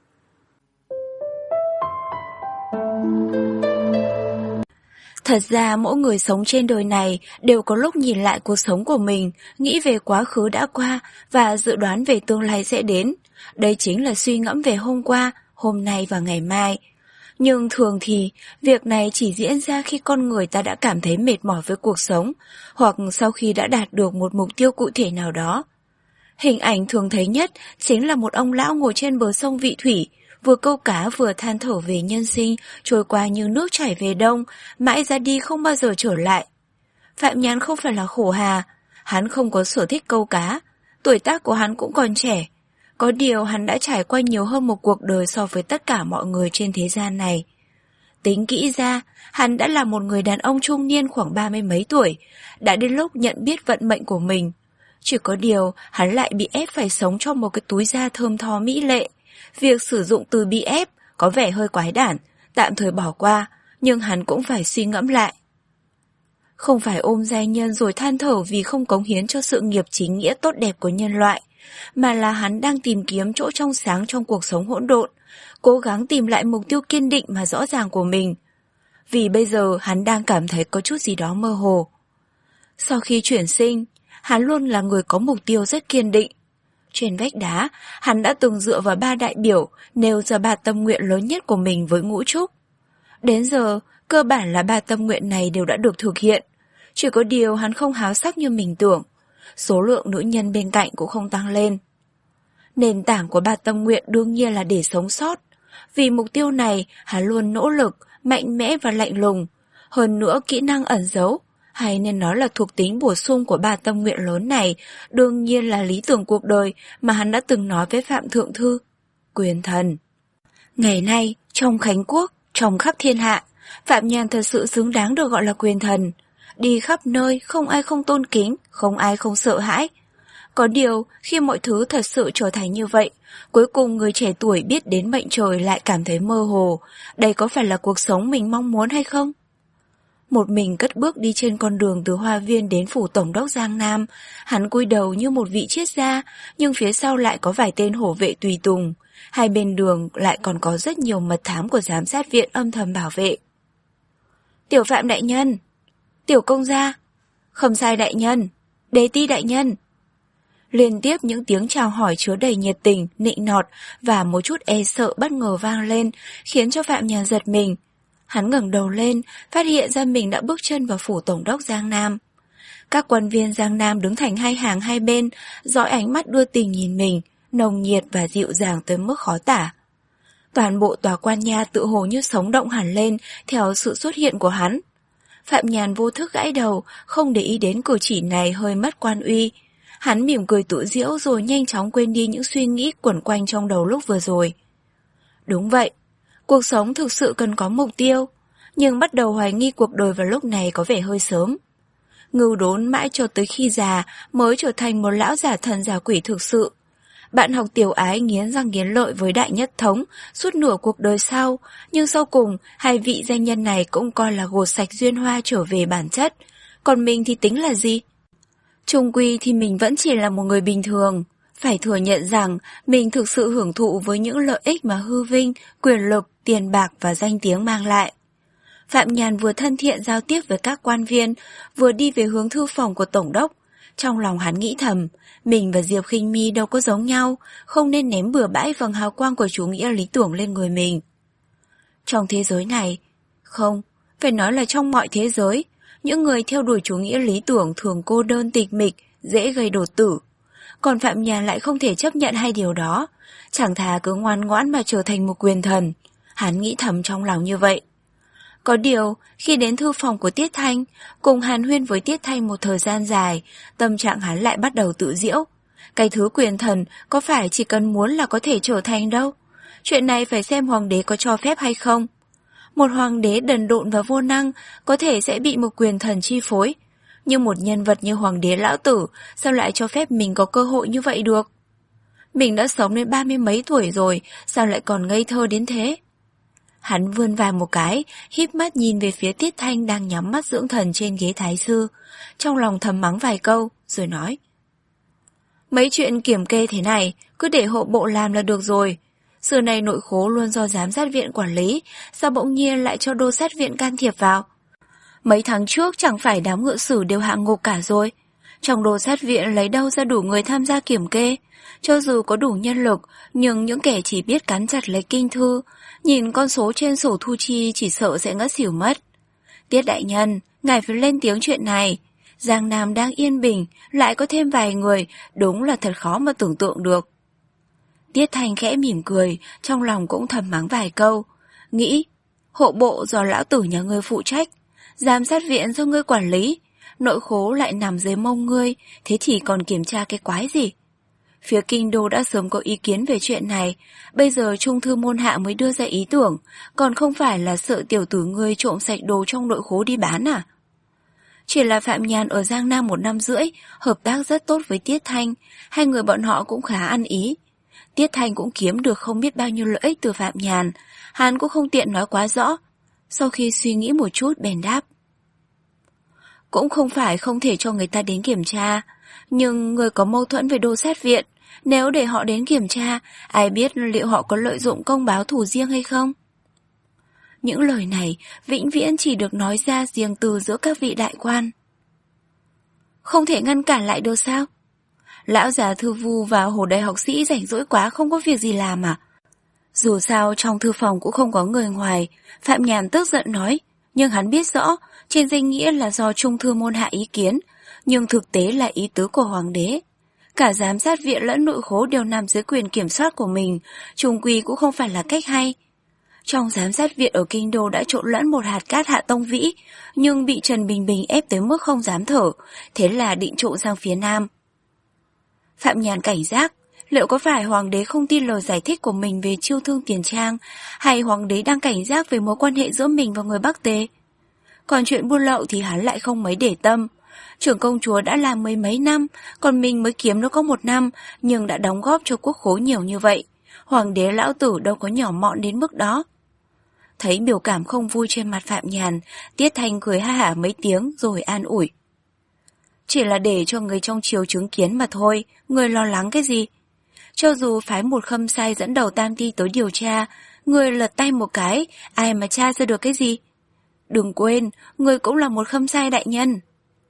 Thật ra mỗi người sống trên đời này đều có lúc nhìn lại cuộc sống của mình, nghĩ về quá khứ đã qua và dự đoán về tương lai sẽ đến. Đây chính là suy ngẫm về hôm qua, hôm nay và ngày mai. Nhưng thường thì, việc này chỉ diễn ra khi con người ta đã cảm thấy mệt mỏi với cuộc sống, hoặc sau khi đã đạt được một mục tiêu cụ thể nào đó. Hình ảnh thường thấy nhất chính là một ông lão ngồi trên bờ sông Vị Thủy, vừa câu cá vừa than thở về nhân sinh, trôi qua như nước chảy về đông, mãi ra đi không bao giờ trở lại. Phạm Nhàn không phải là khổ hà, hắn không có sở thích câu cá, tuổi tác của hắn cũng còn trẻ. Có điều hắn đã trải qua nhiều hơn một cuộc đời so với tất cả mọi người trên thế gian này. Tính kỹ ra, hắn đã là một người đàn ông trung niên khoảng ba mươi mấy tuổi, đã đến lúc nhận biết vận mệnh của mình. Chỉ có điều, hắn lại bị ép phải sống trong một cái túi da thơm tho mỹ lệ. Việc sử dụng từ bị ép có vẻ hơi quái đản, tạm thời bỏ qua, nhưng hắn cũng phải suy ngẫm lại. Không phải ôm giai nhân rồi than thở vì không cống hiến cho sự nghiệp chính nghĩa tốt đẹp của nhân loại, mà là hắn đang tìm kiếm chỗ trong sáng trong cuộc sống hỗn độn, cố gắng tìm lại mục tiêu kiên định mà rõ ràng của mình. Vì bây giờ hắn đang cảm thấy có chút gì đó mơ hồ. Sau khi chuyển sinh, hắn luôn là người có mục tiêu rất kiên định. Trên vách đá, hắn đã từng dựa vào ba đại biểu nêu ra ba tâm nguyện lớn nhất của mình với Ngũ Trúc. Đến giờ, cơ bản là ba tâm nguyện này đều đã được thực hiện. Chỉ có điều hắn không háo sắc như mình tưởng. Số lượng nữ nhân bên cạnh cũng không tăng lên. Nền tảng của ba tâm nguyện đương nhiên là để sống sót. Vì mục tiêu này, hắn luôn nỗ lực, mạnh mẽ và lạnh lùng. Hơn nữa kỹ năng ẩn giấu, hay nên nói là thuộc tính bổ sung của ba tâm nguyện lớn này, đương nhiên là lý tưởng cuộc đời mà hắn đã từng nói với Phạm Thượng Thư. Quyền thần. Ngày nay, trong Khánh Quốc, trong khắp thiên hạ, Phạm Nhàn thật sự xứng đáng được gọi là quyền thần. Đi khắp nơi, không ai không tôn kính, không ai không sợ hãi. Có điều, khi mọi thứ thật sự trở thành như vậy, cuối cùng người trẻ tuổi biết đến mệnh trời lại cảm thấy mơ hồ. Đây có phải là cuộc sống mình mong muốn hay không? Một mình cất bước đi trên con đường từ Hoa Viên đến phủ tổng đốc Giang Nam, hắn cúi đầu như một vị triết gia, nhưng phía sau lại có vài tên hổ vệ tùy tùng. Hai bên đường lại còn có rất nhiều mật thám của giám sát viện âm thầm bảo vệ. Tiểu Phạm đại nhân, Tiểu công gia, Khâm sai đại nhân, Đế ti đại nhân. Liên tiếp những tiếng chào hỏi chứa đầy nhiệt tình, nịnh nọt và một chút e sợ bất ngờ vang lên, khiến cho Phạm Nhàn giật mình. Hắn ngẩng đầu lên, phát hiện ra mình đã bước chân vào phủ tổng đốc Giang Nam. Các quan viên Giang Nam đứng thành hai hàng hai bên, dõi ánh mắt đưa tình nhìn mình, nồng nhiệt và dịu dàng tới mức khó tả. Toàn bộ tòa quan nha tự hồ như sống động hẳn lên theo sự xuất hiện của hắn. Phạm Nhàn vô thức gãi đầu, không để ý đến cử chỉ này hơi mất quan uy. Hắn mỉm cười tự giễu rồi nhanh chóng quên đi những suy nghĩ quẩn quanh trong đầu lúc vừa rồi. Đúng vậy, cuộc sống thực sự cần có mục tiêu, nhưng bắt đầu hoài nghi cuộc đời vào lúc này có vẻ hơi sớm. Ngưu đốn mãi cho tới khi già mới trở thành một lão giả thần giả quỷ thực sự. Bạn học Tiểu Ái nghiến răng nghiến lợi với Đại Nhất Thống suốt nửa cuộc đời sau, nhưng sau cùng hai vị danh nhân này cũng coi là gột sạch duyên hoa trở về bản chất. Còn mình thì tính là gì? Chung quy thì mình vẫn chỉ là một người bình thường. Phải thừa nhận rằng mình thực sự hưởng thụ với những lợi ích mà hư vinh, quyền lực, tiền bạc và danh tiếng mang lại. Phạm Nhàn vừa thân thiện giao tiếp với các quan viên, vừa đi về hướng thư phòng của tổng đốc. Trong lòng hắn nghĩ thầm, mình và Diệp Khinh Mi đâu có giống nhau, không nên ném bừa bãi vầng hào quang của chủ nghĩa lý tưởng lên người mình. Trong thế giới này, không, phải nói là trong mọi thế giới, những người theo đuổi chủ nghĩa lý tưởng thường cô đơn tịch mịch, dễ gây đột tử. Còn Phạm Nhàn lại không thể chấp nhận hai điều đó, chẳng thà cứ ngoan ngoãn mà trở thành một quyền thần. Hắn nghĩ thầm trong lòng như vậy. Có điều, khi đến thư phòng của Tiết Thanh, cùng hàn huyên với Tiết Thanh một thời gian dài, tâm trạng hắn lại bắt đầu tự giễu. Cái thứ quyền thần có phải chỉ cần muốn là có thể trở thành đâu. Chuyện này phải xem hoàng đế có cho phép hay không. Một hoàng đế đần độn và vô năng có thể sẽ bị một quyền thần chi phối. Nhưng một nhân vật như hoàng đế lão tử sao lại cho phép mình có cơ hội như vậy được? Mình đã sống đến ba mươi mấy tuổi rồi, sao lại còn ngây thơ đến thế? Hắn vươn vai một cái, híp mắt nhìn về phía Tiết Thanh đang nhắm mắt dưỡng thần trên ghế thái sư, trong lòng thầm mắng vài câu, rồi nói. Mấy chuyện kiểm kê thế này, cứ để hộ bộ làm là được rồi. Xưa này nội khố luôn do giám sát viện quản lý, sao bỗng nhiên lại cho đô sát viện can thiệp vào? Mấy tháng trước chẳng phải đám ngự sử đều hạ ngục cả rồi. Trong đô sát viện lấy đâu ra đủ người tham gia kiểm kê? Cho dù có đủ nhân lực, nhưng những kẻ chỉ biết cắn chặt lấy kinh thư, nhìn con số trên sổ thu chi chỉ sợ sẽ ngất xỉu mất. Tiết đại nhân, ngài phải lên tiếng chuyện này. Giang Nam đang yên bình, lại có thêm vài người, đúng là thật khó mà tưởng tượng được. Tiết Thanh khẽ mỉm cười, trong lòng cũng thầm mắng vài câu. Nghĩ, hộ bộ do lão tử nhà ngươi phụ trách, giám sát viện do ngươi quản lý, nội khố lại nằm dưới mông ngươi, thế thì còn kiểm tra cái quái gì? Phía kinh đô đã sớm có ý kiến về chuyện này, bây giờ trung thư môn hạ mới đưa ra ý tưởng, còn không phải là sợ tiểu tử ngươi trộm sạch đồ trong nội khố đi bán à? Chỉ là Phạm Nhàn ở Giang Nam một năm rưỡi, hợp tác rất tốt với Tiết Thanh, hai người bọn họ cũng khá ăn ý. Tiết Thanh cũng kiếm được không biết bao nhiêu lợi ích từ Phạm Nhàn, hắn cũng không tiện nói quá rõ. Sau khi suy nghĩ một chút bèn đáp. Cũng không phải không thể cho người ta đến kiểm tra, nhưng người có mâu thuẫn với đô sát viện, nếu để họ đến kiểm tra, ai biết liệu họ có lợi dụng công báo thù riêng hay không? Những lời này vĩnh viễn chỉ được nói ra riêng từ giữa các vị đại quan. Không thể ngăn cản lại được sao? Lão già thư vu và hồ đại học sĩ rảnh rỗi quá không có việc gì làm à? Dù sao trong thư phòng cũng không có người ngoài, Phạm Nhàn tức giận nói, nhưng hắn biết rõ, trên danh nghĩa là do trung thư môn hạ ý kiến, nhưng thực tế là ý tứ của hoàng đế. Cả giám sát viện lẫn nội khố đều nằm dưới quyền kiểm soát của mình, chung quy cũng không phải là cách hay. Trong giám sát viện ở Kinh Đô đã trộn lẫn một hạt cát Hạ Tông Vĩ, nhưng bị Trần Bình Bình ép tới mức không dám thở, thế là định trộn sang phía Nam. Phạm Nhàn cảnh giác, liệu có phải hoàng đế không tin lời giải thích của mình về chiêu thương tiền trang, hay hoàng đế đang cảnh giác về mối quan hệ giữa mình và người Bắc Tề? Còn chuyện buôn lậu thì hắn lại không mấy để tâm. Trưởng công chúa đã làm mấy mấy năm, còn mình mới kiếm nó có một năm, nhưng đã đóng góp cho quốc khố nhiều như vậy. Hoàng đế lão tử đâu có nhỏ mọn đến mức đó. Thấy biểu cảm không vui trên mặt Phạm Nhàn, Tiết Thanh cười ha hả mấy tiếng rồi an ủi. Chỉ là để cho người trong triều chứng kiến mà thôi, người lo lắng cái gì? Cho dù phái một khâm sai dẫn đầu Tam Ti tới điều tra, người lật tay một cái, ai mà tra ra được cái gì? Đừng quên, người cũng là một khâm sai đại nhân.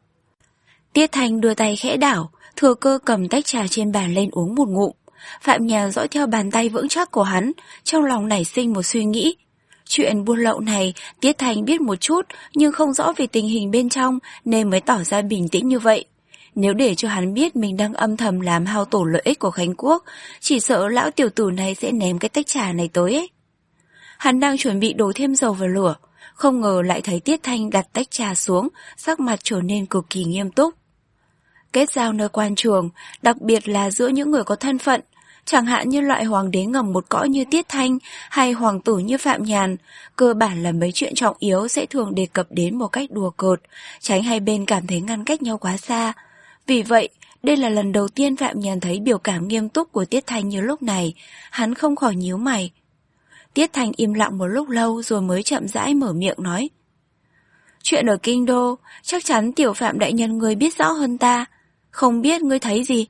Tiết Thanh đưa tay khẽ đảo, thừa cơ cầm tách trà trên bàn lên uống một ngụm. Phạm Nhàn dõi theo bàn tay vững chắc của hắn, trong lòng nảy sinh một suy nghĩ. Chuyện buôn lậu này, Tiết Thanh biết một chút, nhưng không rõ về tình hình bên trong, nên mới tỏ ra bình tĩnh như vậy. Nếu để cho hắn biết mình đang âm thầm làm hao tổn lợi ích của Khánh Quốc, chỉ sợ lão tiểu tử này sẽ ném cái tách trà này tới ấy. Hắn đang chuẩn bị đổ thêm dầu vào lửa, không ngờ lại thấy Tiết Thanh đặt tách trà xuống, sắc mặt trở nên cực kỳ nghiêm túc. Kết giao nơi quan trường, đặc biệt là giữa những người có thân phận, chẳng hạn như loại hoàng đế ngầm một cõi như Tiết Thanh hay hoàng tử như Phạm Nhàn, cơ bản là mấy chuyện trọng yếu sẽ thường đề cập đến một cách đùa cợt, tránh hai bên cảm thấy ngăn cách nhau quá xa. Vì vậy, đây là lần đầu tiên Phạm Nhàn thấy biểu cảm nghiêm túc của Tiết Thanh như lúc này, hắn không khỏi nhíu mày. Tiết Thanh im lặng một lúc lâu rồi mới chậm rãi mở miệng nói. Chuyện ở Kinh Đô, chắc chắn tiểu Phạm đại nhân ngươi biết rõ hơn ta, không biết ngươi thấy gì?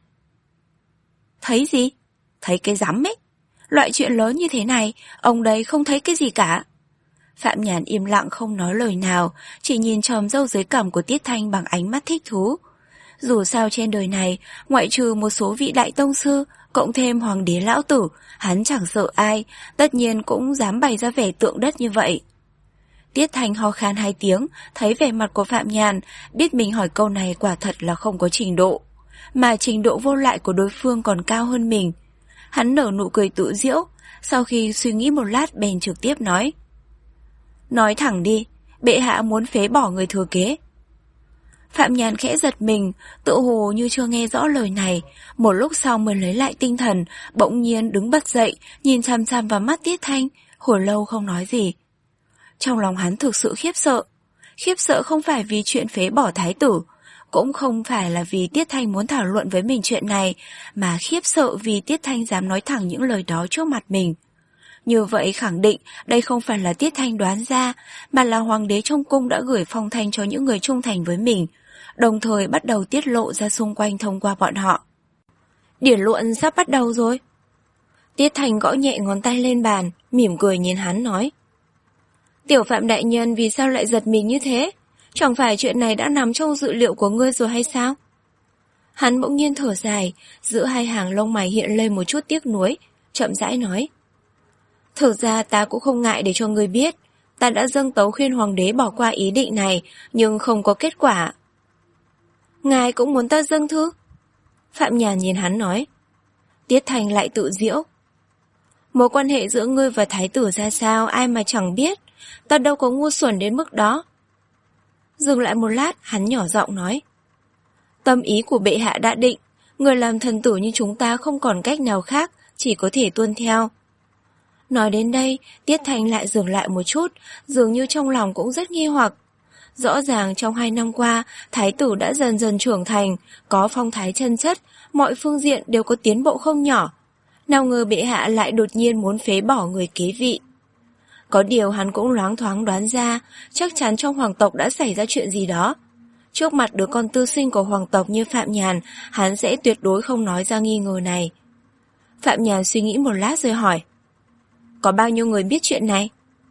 Thấy gì? Thấy cái rắm ấy. Loại chuyện lớn như thế này, ông đấy không thấy cái gì cả. Phạm Nhàn im lặng không nói lời nào, chỉ nhìn chòm râu dưới cằm của Tiết Thanh bằng ánh mắt thích thú. Dù sao trên đời này, ngoại trừ một số vị đại tông sư, cộng thêm hoàng đế lão tử, hắn chẳng sợ ai, tất nhiên cũng dám bày ra vẻ tượng đất như vậy. Tiết Thanh ho khan hai tiếng, thấy vẻ mặt của Phạm Nhàn, biết mình hỏi câu này quả thật là không có trình độ, mà trình độ vô lại của đối phương còn cao hơn mình. Hắn nở nụ cười tự giễu, sau khi suy nghĩ một lát bèn trực tiếp nói. Nói thẳng đi, bệ hạ muốn phế bỏ người thừa kế. Phạm Nhàn khẽ giật mình, tự hồ như chưa nghe rõ lời này, một lúc sau mới lấy lại tinh thần, bỗng nhiên đứng bật dậy, nhìn chằm chằm vào mắt Tiết Thanh, hồi lâu không nói gì. Trong lòng hắn thực sự khiếp sợ, khiếp sợ không phải vì chuyện phế bỏ thái tử, cũng không phải là vì Tiết Thanh muốn thảo luận với mình chuyện này, mà khiếp sợ vì Tiết Thanh dám nói thẳng những lời đó trước mặt mình. Như vậy khẳng định đây không phải là Tiết Thanh đoán ra, mà là hoàng đế trong cung đã gửi phong thanh cho những người trung thành với mình, đồng thời bắt đầu tiết lộ ra xung quanh thông qua bọn họ. Điển luận sắp bắt đầu rồi. Tiết Thanh gõ nhẹ ngón tay lên bàn, mỉm cười nhìn hắn nói. Tiểu Phạm đại nhân vì sao lại giật mình như thế? Chẳng phải chuyện này đã nằm trong dự liệu của ngươi rồi hay sao? Hắn bỗng nhiên thở dài, giữa hai hàng lông mày hiện lên một chút tiếc nuối, chậm rãi nói. Thực ra ta cũng không ngại để cho ngươi biết, ta đã dâng tấu khuyên hoàng đế bỏ qua ý định này, nhưng không có kết quả. Ngài cũng muốn ta dâng thư? Phạm Nhàn nhìn hắn nói. Tiết Thanh lại tự giễu. Mối quan hệ giữa ngươi và thái tử ra sao ai mà chẳng biết, ta đâu có ngu xuẩn đến mức đó. Dừng lại một lát, hắn nhỏ giọng nói. Tâm ý của bệ hạ đã định, người làm thần tử như chúng ta không còn cách nào khác, chỉ có thể tuân theo. Nói đến đây, Tiết Thanh lại dừng lại một chút, dường như trong lòng cũng rất nghi hoặc. Rõ ràng trong hai năm qua, thái tử đã dần dần trưởng thành, có phong thái chân chất, mọi phương diện đều có tiến bộ không nhỏ. Nào ngờ bệ hạ lại đột nhiên muốn phế bỏ người kế vị. Có điều hắn cũng loáng thoáng đoán ra, chắc chắn trong hoàng tộc đã xảy ra chuyện gì đó. Trước mặt đứa con tư sinh của hoàng tộc như Phạm Nhàn, hắn sẽ tuyệt đối không nói ra nghi ngờ này. Phạm Nhàn suy nghĩ một lát rồi hỏi. Có bao nhiêu người biết chuyện này?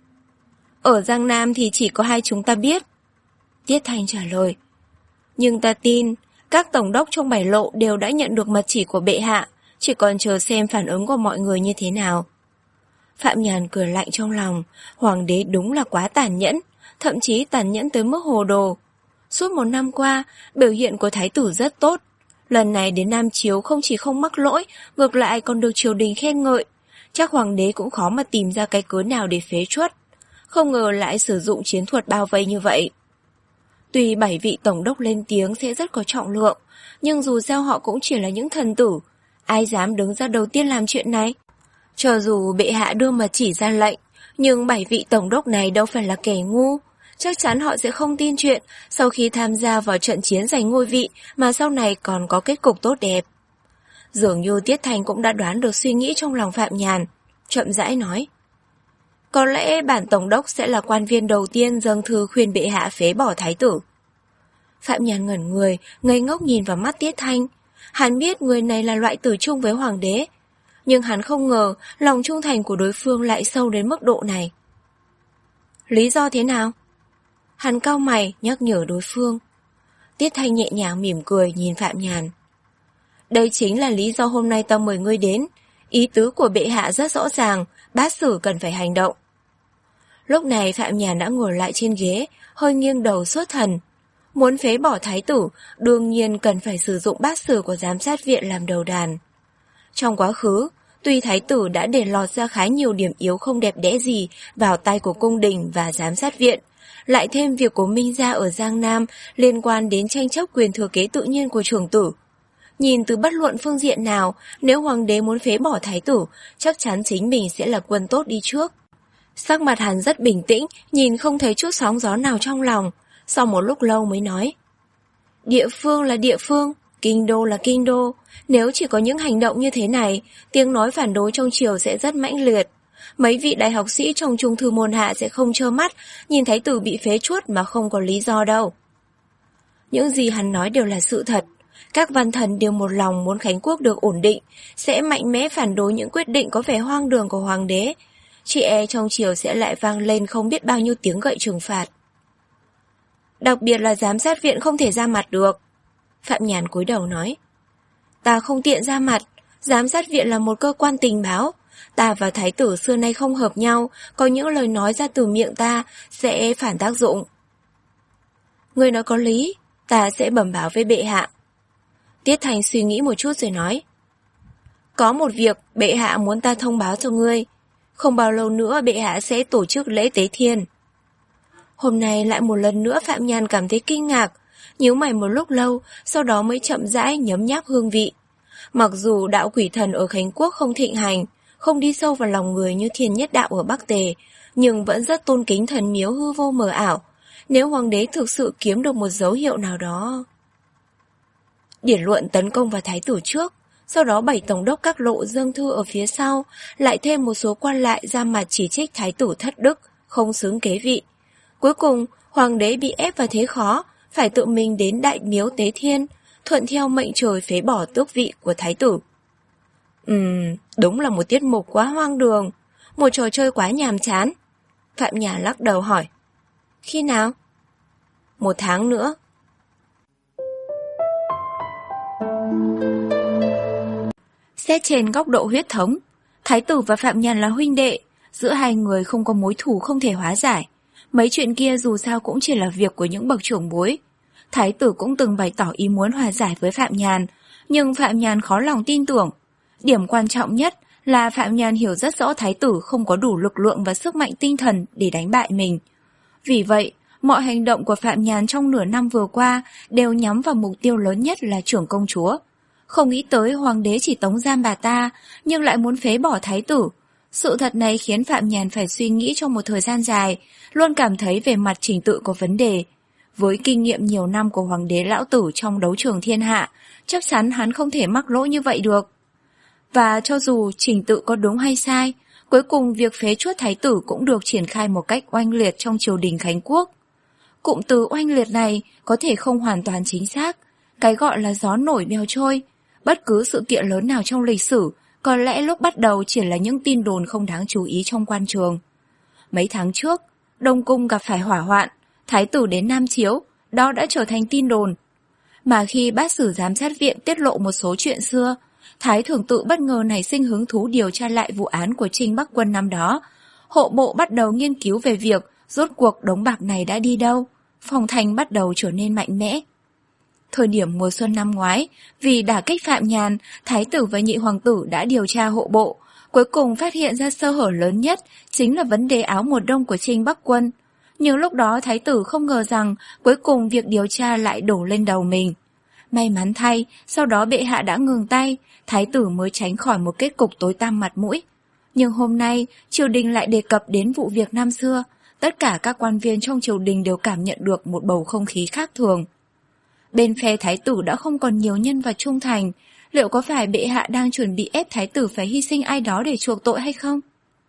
Ở Giang Nam thì chỉ có hai chúng ta biết. Tiết Thanh trả lời. Nhưng ta tin, Các tổng đốc trong bảy lộ đều đã nhận được mật chỉ của bệ hạ, chỉ còn chờ xem phản ứng của mọi người như thế nào. Phạm Nhàn cười lạnh trong lòng, hoàng đế đúng là quá tàn nhẫn, thậm chí tàn nhẫn tới mức hồ đồ. Suốt một năm qua, biểu hiện của thái tử rất tốt. Lần này đến Nam Chiếu không chỉ không mắc lỗi, ngược lại còn được triều đình khen ngợi. Chắc hoàng đế cũng khó mà tìm ra cái cớ nào để phế truất. Không ngờ lại sử dụng chiến thuật bao vây như vậy. Tuy bảy vị tổng đốc lên tiếng sẽ rất có trọng lượng, nhưng dù sao họ cũng chỉ là những thần tử. Ai dám đứng ra đầu tiên làm chuyện này? Cho dù bệ hạ đưa mật chỉ ra lệnh, nhưng bảy vị tổng đốc này đâu phải là kẻ ngu. Chắc chắn họ sẽ không tin chuyện sau khi tham gia vào trận chiến giành ngôi vị mà sau này còn có kết cục tốt đẹp. Dường như Tiết Thanh cũng đã đoán được suy nghĩ trong lòng Phạm Nhàn, chậm rãi nói. Có lẽ bản tổng đốc sẽ là quan viên đầu tiên dâng thư khuyên bệ hạ phế bỏ thái tử. Phạm Nhàn ngẩn người, ngây ngốc nhìn vào mắt Tiết Thanh. Hắn biết người này là loại tử chung với hoàng đế, nhưng hắn không ngờ lòng trung thành của đối phương lại sâu đến mức độ này. Lý do thế nào? Hắn cau mày nhắc nhở đối phương. Tiết Thanh nhẹ nhàng mỉm cười nhìn Phạm Nhàn. Đây chính là lý do hôm nay ta mời ngươi đến. Ý tứ của bệ hạ rất rõ ràng, bát sử cần phải hành động. Lúc này Phạm Nhàn đã ngồi lại trên ghế, hơi nghiêng đầu xuất thần. Muốn phế bỏ thái tử, đương nhiên cần phải sử dụng bát sử của giám sát viện làm đầu đàn. Trong quá khứ, tuy thái tử đã để lọt ra khá nhiều điểm yếu không đẹp đẽ gì vào tay của cung đình và giám sát viện, lại thêm việc của Minh Gia ở Giang Nam liên quan đến tranh chấp quyền thừa kế tự nhiên của trưởng tử. Nhìn từ bất luận phương diện nào, nếu hoàng đế muốn phế bỏ thái tử, chắc chắn chính mình sẽ là quân tốt đi trước. Sắc mặt hắn rất bình tĩnh, nhìn không thấy chút sóng gió nào trong lòng, sau một lúc lâu mới nói. Địa phương là địa phương, kinh đô là kinh đô, nếu chỉ có những hành động như thế này, tiếng nói phản đối trong triều sẽ rất mãnh liệt. Mấy vị đại học sĩ trong trung thư môn hạ sẽ không trơ mắt nhìn thái tử bị phế truất mà không có lý do đâu. Những gì hắn nói đều là sự thật. Các văn thần đều một lòng muốn Khánh Quốc được ổn định, sẽ mạnh mẽ phản đối những quyết định có vẻ hoang đường của hoàng đế. Chỉ e trong triều sẽ lại vang lên không biết bao nhiêu tiếng gậy trừng phạt. Đặc biệt là giám sát viện không thể ra mặt được. Phạm Nhàn cúi đầu nói. Ta không tiện ra mặt, giám sát viện là một cơ quan tình báo. Ta và thái tử xưa nay không hợp nhau, có những lời nói ra từ miệng ta sẽ phản tác dụng. Người nói có lý, ta sẽ bẩm báo với bệ hạ. Tiết Thanh suy nghĩ một chút rồi nói. Có một việc bệ hạ muốn ta thông báo cho ngươi. Không bao lâu nữa bệ hạ sẽ tổ chức lễ tế thiên. Hôm nay lại một lần nữa Phạm Nhàn cảm thấy kinh ngạc, nhíu mày một lúc lâu, sau đó mới chậm rãi nhấm nháp hương vị. Mặc dù đạo quỷ thần ở Khánh Quốc không thịnh hành, không đi sâu vào lòng người như Thiên Nhất Đạo ở Bắc Tề, nhưng vẫn rất tôn kính thần miếu hư vô mờ ảo. Nếu hoàng đế thực sự kiếm được một dấu hiệu nào đó... Điển Luận tấn công vào thái tử trước, sau đó bảy tổng đốc các lộ dâng thư ở phía sau, lại thêm một số quan lại ra mặt chỉ trích thái tử thất đức, không xứng kế vị. Cuối cùng, hoàng đế bị ép vào thế khó, phải tự mình đến đại miếu tế thiên, thuận theo mệnh trời phế bỏ tước vị của thái tử. Ừm, đúng là một tiết mục quá hoang đường, một trò chơi quá nhàm chán. Phạm Nhàn lắc đầu hỏi. Khi nào? Một tháng nữa. Xét trên góc độ huyết thống, thái tử và Phạm Nhàn là huynh đệ, giữa hai người không có mối thù không thể hóa giải. Mấy chuyện kia dù sao cũng chỉ là việc của những bậc trưởng bối. Thái tử cũng từng bày tỏ ý muốn hòa giải với Phạm Nhàn, nhưng Phạm Nhàn khó lòng tin tưởng. Điểm quan trọng nhất là Phạm Nhàn hiểu rất rõ thái tử không có đủ lực lượng và sức mạnh tinh thần để đánh bại mình. Vì vậy, mọi hành động của Phạm Nhàn trong nửa năm vừa qua đều nhắm vào mục tiêu lớn nhất là trưởng công chúa. Không nghĩ tới hoàng đế chỉ tống giam bà ta, nhưng lại muốn phế bỏ thái tử. Sự thật này khiến Phạm Nhàn phải suy nghĩ trong một thời gian dài, luôn cảm thấy về mặt trình tự có vấn đề. Với kinh nghiệm nhiều năm của hoàng đế lão tử trong đấu trường thiên hạ, chắc chắn hắn không thể mắc lỗi như vậy được. Và cho dù trình tự có đúng hay sai, cuối cùng việc phế truất thái tử cũng được triển khai một cách oanh liệt trong triều đình Khánh Quốc. Cụm từ oanh liệt này có thể không hoàn toàn chính xác, cái gọi là gió nổi bèo trôi. Bất cứ sự kiện lớn nào trong lịch sử, có lẽ lúc bắt đầu chỉ là những tin đồn không đáng chú ý trong quan trường. Mấy tháng trước, Đông Cung gặp phải hỏa hoạn, thái tử đến Nam Chiếu, đó đã trở thành tin đồn. Mà khi bát sử giám sát viện tiết lộ một số chuyện xưa, Thái Thưởng Tự bất ngờ nảy sinh hứng thú điều tra lại vụ án của Trinh Bắc Quân năm đó. Hộ bộ bắt đầu nghiên cứu về việc rốt cuộc đống bạc này đã đi đâu. Phòng Thành bắt đầu trở nên mạnh mẽ. Thời điểm mùa xuân năm ngoái, vì đả kích Phạm Nhàn, Thái tử và nhị hoàng tử đã điều tra hộ bộ. Cuối cùng phát hiện ra sơ hở lớn nhất chính là vấn đề áo mùa đông của Trinh Bắc Quân. Nhưng lúc đó Thái tử không ngờ rằng cuối cùng việc điều tra lại đổ lên đầu mình. May mắn thay, sau đó bệ hạ đã ngừng tay, Thái tử mới tránh khỏi một kết cục tối tăm mặt mũi. Nhưng hôm nay, triều đình lại đề cập đến vụ việc năm xưa. Tất cả các quan viên trong triều đình đều cảm nhận được một bầu không khí khác thường. Bên phe Thái tử đã không còn nhiều nhân vật trung thành. Liệu có phải bệ hạ đang chuẩn bị ép Thái tử phải hy sinh ai đó để chuộc tội hay không?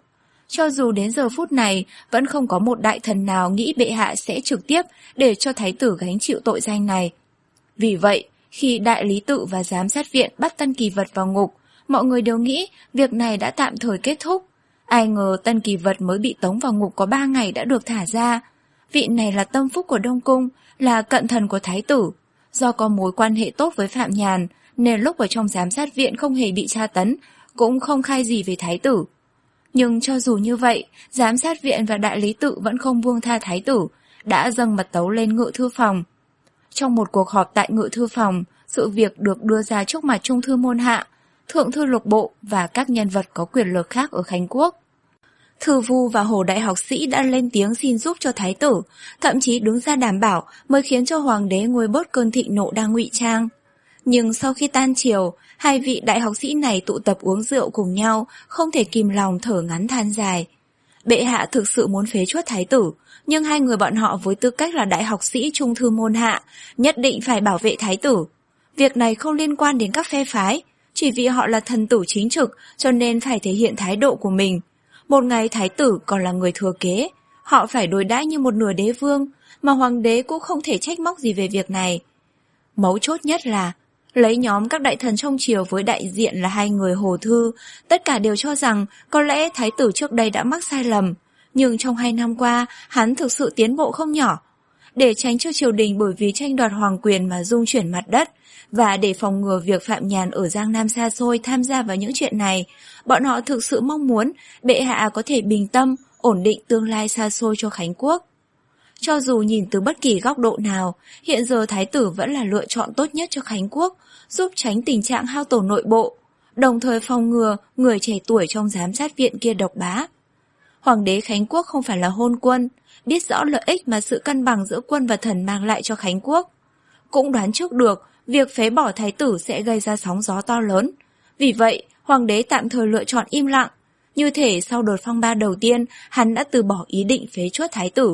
Cho dù đến giờ phút này, vẫn không có một đại thần nào nghĩ bệ hạ sẽ trực tiếp để cho Thái tử gánh chịu tội danh này. Vì vậy, khi đại lý tự và giám sát viện bắt Tân Kỳ Vật vào ngục, mọi người đều nghĩ việc này đã tạm thời kết thúc. Ai ngờ Tân Kỳ Vật mới bị tống vào ngục có ba ngày đã được thả ra. Vị này là tâm phúc của Đông Cung, là cận thần của Thái tử. Do có mối quan hệ tốt với Phạm Nhàn, nên lúc ở trong giám sát viện không hề bị tra tấn, cũng không khai gì về Thái tử. Nhưng cho dù như vậy, giám sát viện và đại lý tự vẫn không buông tha Thái tử, đã dâng mật tấu lên Ngự Thư Phòng. Trong một cuộc họp tại Ngự Thư Phòng, sự việc được đưa ra trước mặt Trung thư môn hạ, Thượng thư lục bộ và các nhân vật có quyền lực khác ở Khánh Quốc. Thư Vu và Hồ đại học sĩ đã lên tiếng xin giúp cho Thái tử, thậm chí đứng ra đảm bảo mới khiến cho hoàng đế nguôi bớt cơn thịnh nộ đang ngụy trang. Nhưng sau khi tan chiều, hai vị đại học sĩ này tụ tập uống rượu cùng nhau, không thể kìm lòng thở ngắn than dài. Bệ hạ thực sự muốn phế truất Thái tử, nhưng hai người bọn họ với tư cách là đại học sĩ trung thư môn hạ, nhất định phải bảo vệ Thái tử. Việc này không liên quan đến các phe phái, chỉ vì họ là thần tử chính trực cho nên phải thể hiện thái độ của mình. Một ngày Thái tử còn là người thừa kế, họ phải đối đãi như một nửa đế vương, mà hoàng đế cũng không thể trách móc gì về việc này. Mấu chốt nhất là, lấy nhóm các đại thần trong triều với đại diện là hai người Hồ Thư, tất cả đều cho rằng có lẽ Thái tử trước đây đã mắc sai lầm, nhưng trong hai năm qua, hắn thực sự tiến bộ không nhỏ. Để tránh cho triều đình bởi vì tranh đoạt hoàng quyền mà rung chuyển mặt đất, và để phòng ngừa việc Phạm Nhàn ở Giang Nam xa xôi tham gia vào những chuyện này, bọn họ thực sự mong muốn bệ hạ có thể bình tâm, ổn định tương lai xa xôi cho Khánh Quốc. Cho dù nhìn từ bất kỳ góc độ nào, hiện giờ Thái tử vẫn là lựa chọn tốt nhất cho Khánh Quốc, giúp tránh tình trạng hao tổn nội bộ, đồng thời phòng ngừa người trẻ tuổi trong giám sát viện kia độc bá. Hoàng đế Khánh Quốc không phải là hôn quân, biết rõ lợi ích mà sự cân bằng giữa quân và thần mang lại cho Khánh Quốc. Cũng đoán trước được việc phế bỏ Thái tử sẽ gây ra sóng gió to lớn. Vì vậy, Hoàng đế tạm thời lựa chọn im lặng. Như thể sau đợt phong ba đầu tiên, hắn đã từ bỏ ý định phế truất Thái tử.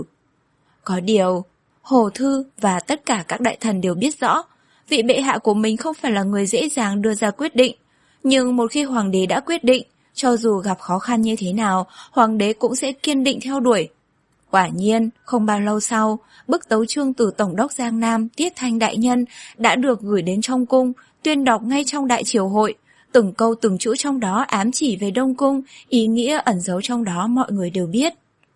Có điều, Hồ Thư và tất cả các đại thần đều biết rõ, vị bệ hạ của mình không phải là người dễ dàng đưa ra quyết định. Nhưng một khi Hoàng đế đã quyết định, cho dù gặp khó khăn như thế nào, Hoàng đế cũng sẽ kiên định theo đuổi. Quả nhiên, không bao lâu sau, bức tấu chương từ Tổng đốc Giang Nam Tiết Thanh Đại Nhân đã được gửi đến trong cung, tuyên đọc ngay trong đại triều hội. Từng câu từng chữ trong đó ám chỉ về Đông Cung, ý nghĩa ẩn giấu trong đó mọi người đều biết.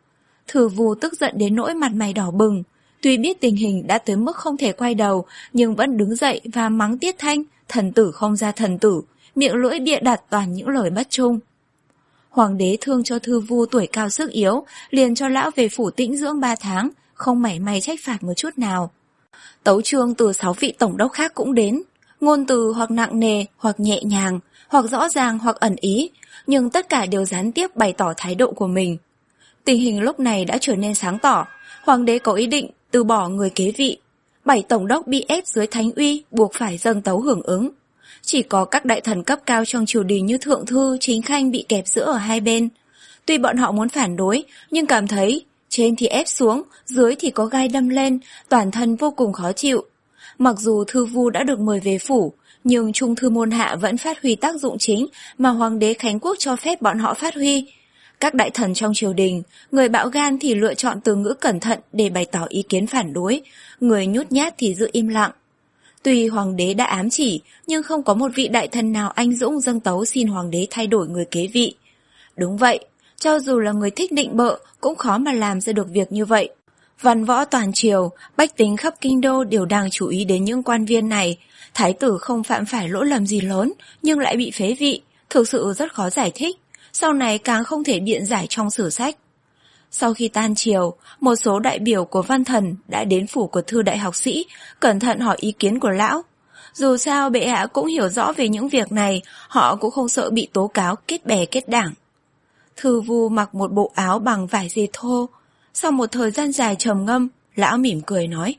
Thư Vu tức giận đến nỗi mặt mày đỏ bừng. Tuy biết tình hình đã tới mức không thể quay đầu, nhưng vẫn đứng dậy và mắng Tiết Thanh, thần tử không ra thần tử, miệng lưỡi bịa đặt toàn những lời bất trung. Hoàng đế thương cho Thư Vu tuổi cao sức yếu, liền cho lão về phủ tĩnh dưỡng ba tháng, không mảy may trách phạt một chút nào. Tấu chương từ sáu vị tổng đốc khác cũng đến, ngôn từ hoặc nặng nề, hoặc nhẹ nhàng, hoặc rõ ràng, hoặc ẩn ý, nhưng tất cả đều gián tiếp bày tỏ thái độ của mình. Tình hình lúc này đã trở nên sáng tỏ, hoàng đế có ý định từ bỏ người kế vị. Bảy tổng đốc bị ép dưới thánh uy buộc phải dâng tấu hưởng ứng. Chỉ có các đại thần cấp cao trong triều đình như Thượng Thư, Chính Khanh bị kẹp giữa ở hai bên. Tuy bọn họ muốn phản đối, nhưng cảm thấy trên thì ép xuống, dưới thì có gai đâm lên, toàn thân vô cùng khó chịu. Mặc dù Thư Vu đã được mời về phủ, nhưng Trung thư môn hạ vẫn phát huy tác dụng chính mà Hoàng đế Khánh Quốc cho phép bọn họ phát huy. Các đại thần trong triều đình, người bạo gan thì lựa chọn từ ngữ cẩn thận để bày tỏ ý kiến phản đối, người nhút nhát thì giữ im lặng. Tuy hoàng đế đã ám chỉ, nhưng không có một vị đại thần nào anh dũng dâng tấu xin hoàng đế thay đổi người kế vị. Đúng vậy, cho dù là người thích định bợ cũng khó mà làm ra được việc như vậy. Văn võ toàn triều, bách tính khắp kinh đô đều đang chú ý đến những quan viên này. Thái tử không phạm phải lỗi lầm gì lớn, nhưng lại bị phế vị, thực sự rất khó giải thích, sau này càng không thể biện giải trong sử sách. Sau khi tan triều, một số đại biểu của văn thần đã đến phủ của thư đại học sĩ, cẩn thận hỏi ý kiến của lão. Dù sao bệ hạ cũng hiểu rõ về những việc này, họ cũng không sợ bị tố cáo kết bè kết đảng. Thư Vu mặc một bộ áo bằng vải dệt thô. Sau một thời gian dài trầm ngâm, lão mỉm cười nói: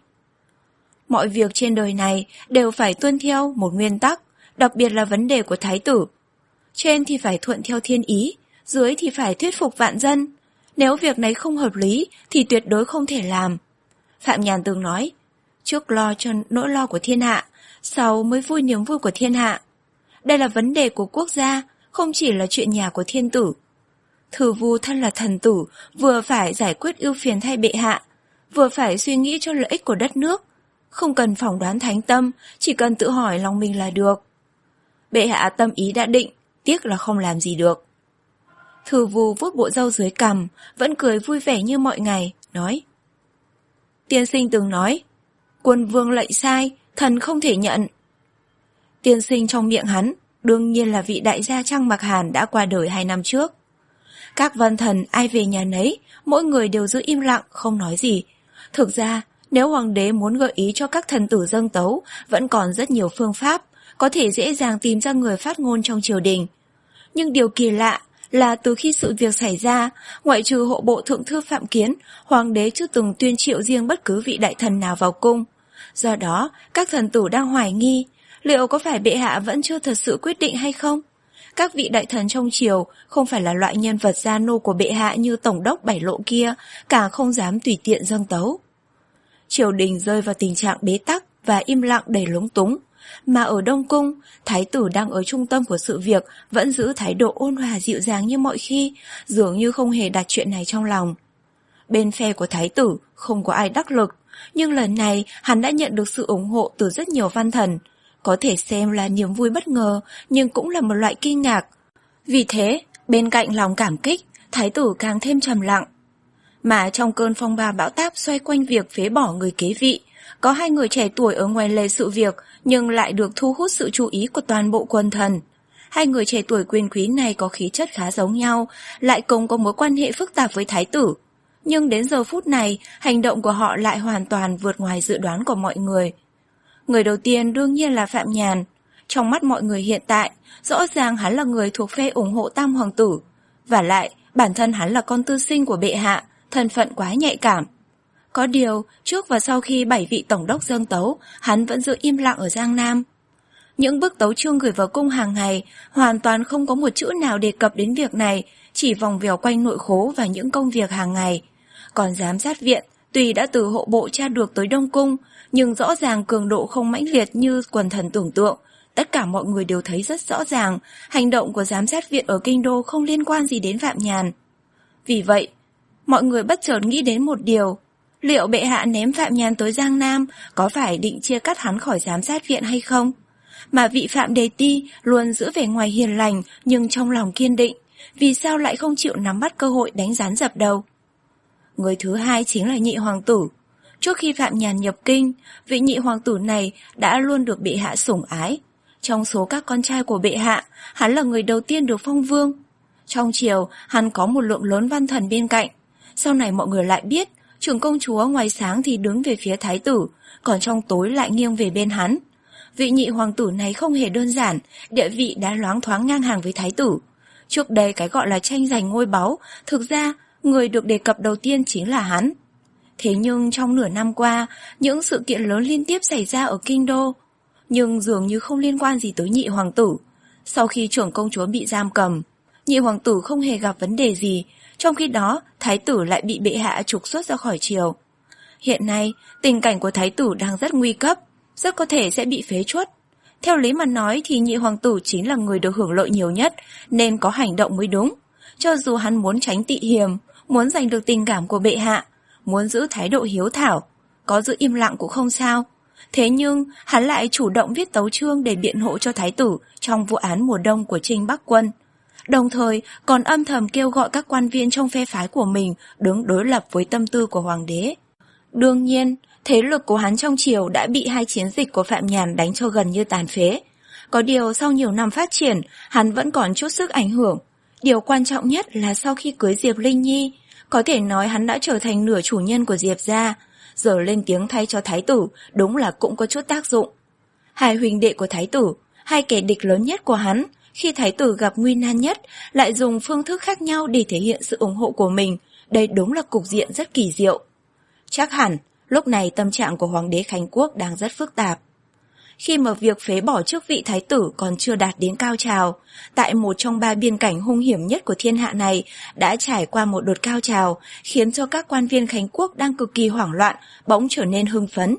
mọi việc trên đời này đều phải tuân theo một nguyên tắc, đặc biệt là vấn đề của thái tử. Trên thì phải thuận theo thiên ý, dưới thì phải thuyết phục vạn dân. Nếu việc này không hợp lý thì tuyệt đối không thể làm. Phạm Nhàn từng nói, trước lo cho nỗi lo của thiên hạ, sau mới vui niềm vui của thiên hạ. Đây là vấn đề của quốc gia, không chỉ là chuyện nhà của thiên tử. Thư Vu thân là thần tử, vừa phải giải quyết ưu phiền thay bệ hạ, vừa phải suy nghĩ cho lợi ích của đất nước. Không cần phỏng đoán thánh tâm, chỉ cần tự hỏi lòng mình là được. Bệ hạ tâm ý đã định, tiếc là không làm gì được. Thư Vu vuốt bộ râu dưới cằm, vẫn cười vui vẻ như mọi ngày, nói: tiên sinh từng nói, quân vương lệnh sai, thần không thể nhận. Tiên sinh trong miệng hắn, đương nhiên là vị đại gia Trăng Mặc Hàn đã qua đời hai năm trước. Các văn thần ai về nhà nấy, mỗi người đều giữ im lặng, không nói gì. Thực ra, nếu hoàng đế muốn gợi ý cho các thần tử dâng tấu, vẫn còn rất nhiều phương pháp, có thể dễ dàng tìm ra người phát ngôn trong triều đình. Nhưng điều kỳ lạ là từ khi sự việc xảy ra, ngoại trừ hộ bộ thượng thư Phạm Kiến, hoàng đế chưa từng tuyên triệu riêng bất cứ vị đại thần nào vào cung. Do đó, các thần tử đang hoài nghi, liệu có phải bệ hạ vẫn chưa thật sự quyết định hay không? Các vị đại thần trong triều không phải là loại nhân vật gia nô của bệ hạ như tổng đốc Bảy Lộ kia, càng không dám tùy tiện dâng tấu. Triều đình rơi vào tình trạng bế tắc và im lặng đầy lúng túng. Mà ở Đông Cung, thái tử đang ở trung tâm của sự việc vẫn giữ thái độ ôn hòa dịu dàng như mọi khi, dường như không hề đặt chuyện này trong lòng. Bên phe của thái tử không có ai đắc lực, nhưng lần này hắn đã nhận được sự ủng hộ từ rất nhiều văn thần. Có thể xem là niềm vui bất ngờ, nhưng cũng là một loại kinh ngạc. Vì thế, bên cạnh lòng cảm kích, thái tử càng thêm trầm lặng. Mà trong cơn phong ba bão táp xoay quanh việc phế bỏ người kế vị, có hai người trẻ tuổi ở ngoài lề sự việc nhưng lại được thu hút sự chú ý của toàn bộ quần thần. Hai người trẻ tuổi quyền quý này có khí chất khá giống nhau, lại cùng có mối quan hệ phức tạp với thái tử. Nhưng đến giờ phút này, hành động của họ lại hoàn toàn vượt ngoài dự đoán của mọi người. Người đầu tiên đương nhiên là Phạm Nhàn. Trong mắt mọi người hiện tại, rõ ràng hắn là người thuộc phe ủng hộ Tam Hoàng tử. Và lại, bản thân hắn là con tư sinh của bệ hạ, thân phận quá nhạy cảm. Có điều, trước và sau khi bảy vị tổng đốc dâng tấu, hắn vẫn giữ im lặng ở Giang Nam. Những bức tấu chương gửi vào cung hàng ngày hoàn toàn không có một chữ nào đề cập đến việc này, chỉ vòng vèo quanh nội khố và những công việc hàng ngày. Còn giám sát viện, tuy đã từ hộ bộ tra được tới Đông Cung, nhưng rõ ràng cường độ không mãnh liệt như quần thần tưởng tượng. Tất cả mọi người đều thấy rất rõ ràng, hành động của giám sát viện ở Kinh Đô không liên quan gì đến Phạm Nhàn. Vì vậy, mọi người bất chợt nghĩ đến một điều. Liệu bệ hạ ném Phạm Nhàn tới Giang Nam có phải định chia cắt hắn khỏi giám sát viện hay không? Mà vị Phạm Đề Ti luôn giữ vẻ ngoài hiền lành nhưng trong lòng kiên định, vì sao lại không chịu nắm bắt cơ hội đánh rắn dập đầu? Người thứ hai chính là nhị hoàng tử. Trước khi Phạm Nhàn nhập kinh, vị nhị hoàng tử này đã luôn được bệ hạ sủng ái. Trong số các con trai của bệ hạ, hắn là người đầu tiên được phong vương. Trong triều, hắn có một lượng lớn văn thần bên cạnh. Sau này mọi người lại biết, trưởng công chúa ngoài sáng thì đứng về phía thái tử, còn trong tối lại nghiêng về bên hắn. Vị nhị hoàng tử này không hề đơn giản, địa vị đã loáng thoáng ngang hàng với thái tử. Trước đây cái gọi là tranh giành ngôi báu, thực ra người được đề cập đầu tiên chính là hắn. Thế nhưng trong nửa năm qua, những sự kiện lớn liên tiếp xảy ra ở Kinh Đô, nhưng dường như không liên quan gì tới nhị hoàng tử. Sau khi trưởng công chúa bị giam cầm, nhị hoàng tử không hề gặp vấn đề gì, trong khi đó thái tử lại bị bệ hạ trục xuất ra khỏi triều. Hiện nay, tình cảnh của thái tử đang rất nguy cấp, rất có thể sẽ bị phế truất. Theo lý mà nói thì nhị hoàng tử chính là người được hưởng lợi nhiều nhất, nên có hành động mới đúng. Cho dù hắn muốn tránh tị hiềm, muốn giành được tình cảm của bệ hạ, muốn giữ thái độ hiếu thảo, có giữ im lặng cũng không sao. Thế nhưng, hắn lại chủ động viết tấu chương để biện hộ cho thái tử trong vụ án mùa đông của Trinh Bắc Quân. Đồng thời, còn âm thầm kêu gọi các quan viên trong phe phái của mình đứng đối lập với tâm tư của hoàng đế. Đương nhiên, thế lực của hắn trong triều đã bị hai chiến dịch của Phạm Nhàn đánh cho gần như tàn phế. Có điều sau nhiều năm phát triển, hắn vẫn còn chút sức ảnh hưởng. Điều quan trọng nhất là sau khi cưới Diệp Linh Nhi, có thể nói hắn đã trở thành nửa chủ nhân của Diệp gia. Giờ lên tiếng thay cho thái tử, đúng là cũng có chút tác dụng. Hai huynh đệ của thái tử, hai kẻ địch lớn nhất của hắn, khi thái tử gặp nguy nan nhất, lại dùng phương thức khác nhau để thể hiện sự ủng hộ của mình. Đây đúng là cục diện rất kỳ diệu. Chắc hẳn, lúc này tâm trạng của Hoàng đế Khánh Quốc đang rất phức tạp. Khi mà việc phế bỏ chức vị thái tử còn chưa đạt đến cao trào, tại một trong ba biên cảnh hung hiểm nhất của thiên hạ này đã trải qua một đợt cao trào, khiến cho các quan viên Khánh Quốc đang cực kỳ hoảng loạn, bỗng trở nên hưng phấn.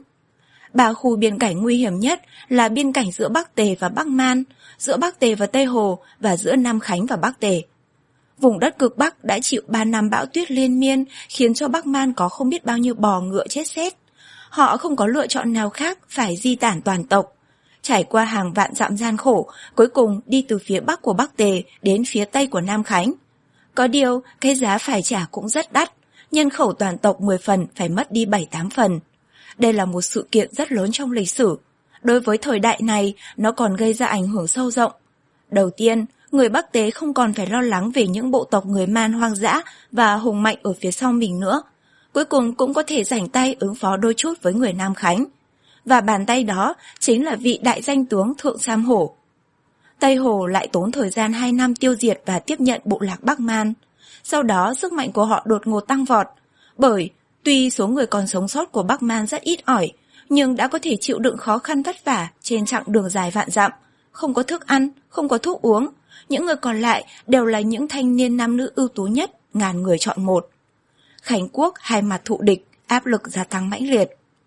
Ba khu biên cảnh nguy hiểm nhất là biên cảnh giữa Bắc Tề và Bắc Man, giữa Bắc Tề và Tây Hồ và giữa Nam Khánh và Bắc Tề. Vùng đất cực Bắc đã chịu ba năm bão tuyết liên miên, khiến cho Bắc Man có không biết bao nhiêu bò ngựa chết sét. Họ không có lựa chọn nào khác phải di tản toàn tộc. Trải qua hàng vạn dặm gian khổ, cuối cùng đi từ phía Bắc của Bắc Tề đến phía Tây của Nam Khánh. Có điều, cái giá phải trả cũng rất đắt, nhân khẩu toàn tộc mười phần phải mất đi bảy tám phần. Đây là một sự kiện rất lớn trong lịch sử. Đối với thời đại này, nó còn gây ra ảnh hưởng sâu rộng. Đầu tiên, người Bắc Tế không còn phải lo lắng về những bộ tộc người Man hoang dã và hùng mạnh ở phía sau mình nữa. Cuối cùng cũng có thể rảnh tay ứng phó đôi chút với người Nam Khánh. Và bàn tay đó chính là vị đại danh tướng Thượng Sam Hổ. Tây Hồ lại tốn thời gian hai năm tiêu diệt và tiếp nhận bộ lạc Bắc Man. Sau đó sức mạnh của họ đột ngột tăng vọt. Bởi tuy số người còn sống sót của Bắc Man rất ít ỏi, nhưng đã có thể chịu đựng khó khăn vất vả trên chặng đường dài vạn dặm. Không có thức ăn, không có thuốc uống. Những người còn lại đều là những thanh niên nam nữ ưu tú nhất, ngàn người chọn một. Khánh Quốc hai mặt thụ địch, áp lực gia tăng mãnh liệt.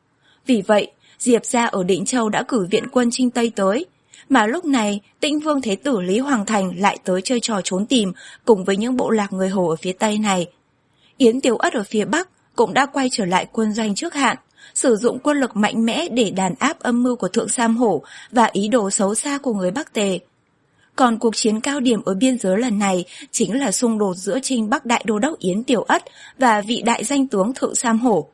Vì vậy, Diệp gia ở Định Châu đã cử viện quân chinh Tây tới. Mà lúc này, Tĩnh Vương Thế Tử Lý Hoàng Thành lại tới chơi trò trốn tìm cùng với những bộ lạc người Hồ ở phía Tây này. Yến Tiểu Ất ở phía Bắc cũng đã quay trở lại quân doanh trước hạn, sử dụng quân lực mạnh mẽ để đàn áp âm mưu của Thượng Sam Hổ và ý đồ xấu xa của người Bắc Tề. Còn cuộc chiến cao điểm ở biên giới lần này chính là xung đột giữa Trinh Bắc Đại Đô đốc Yến Tiểu Ất và vị đại danh tướng Thượng Sam Hổ.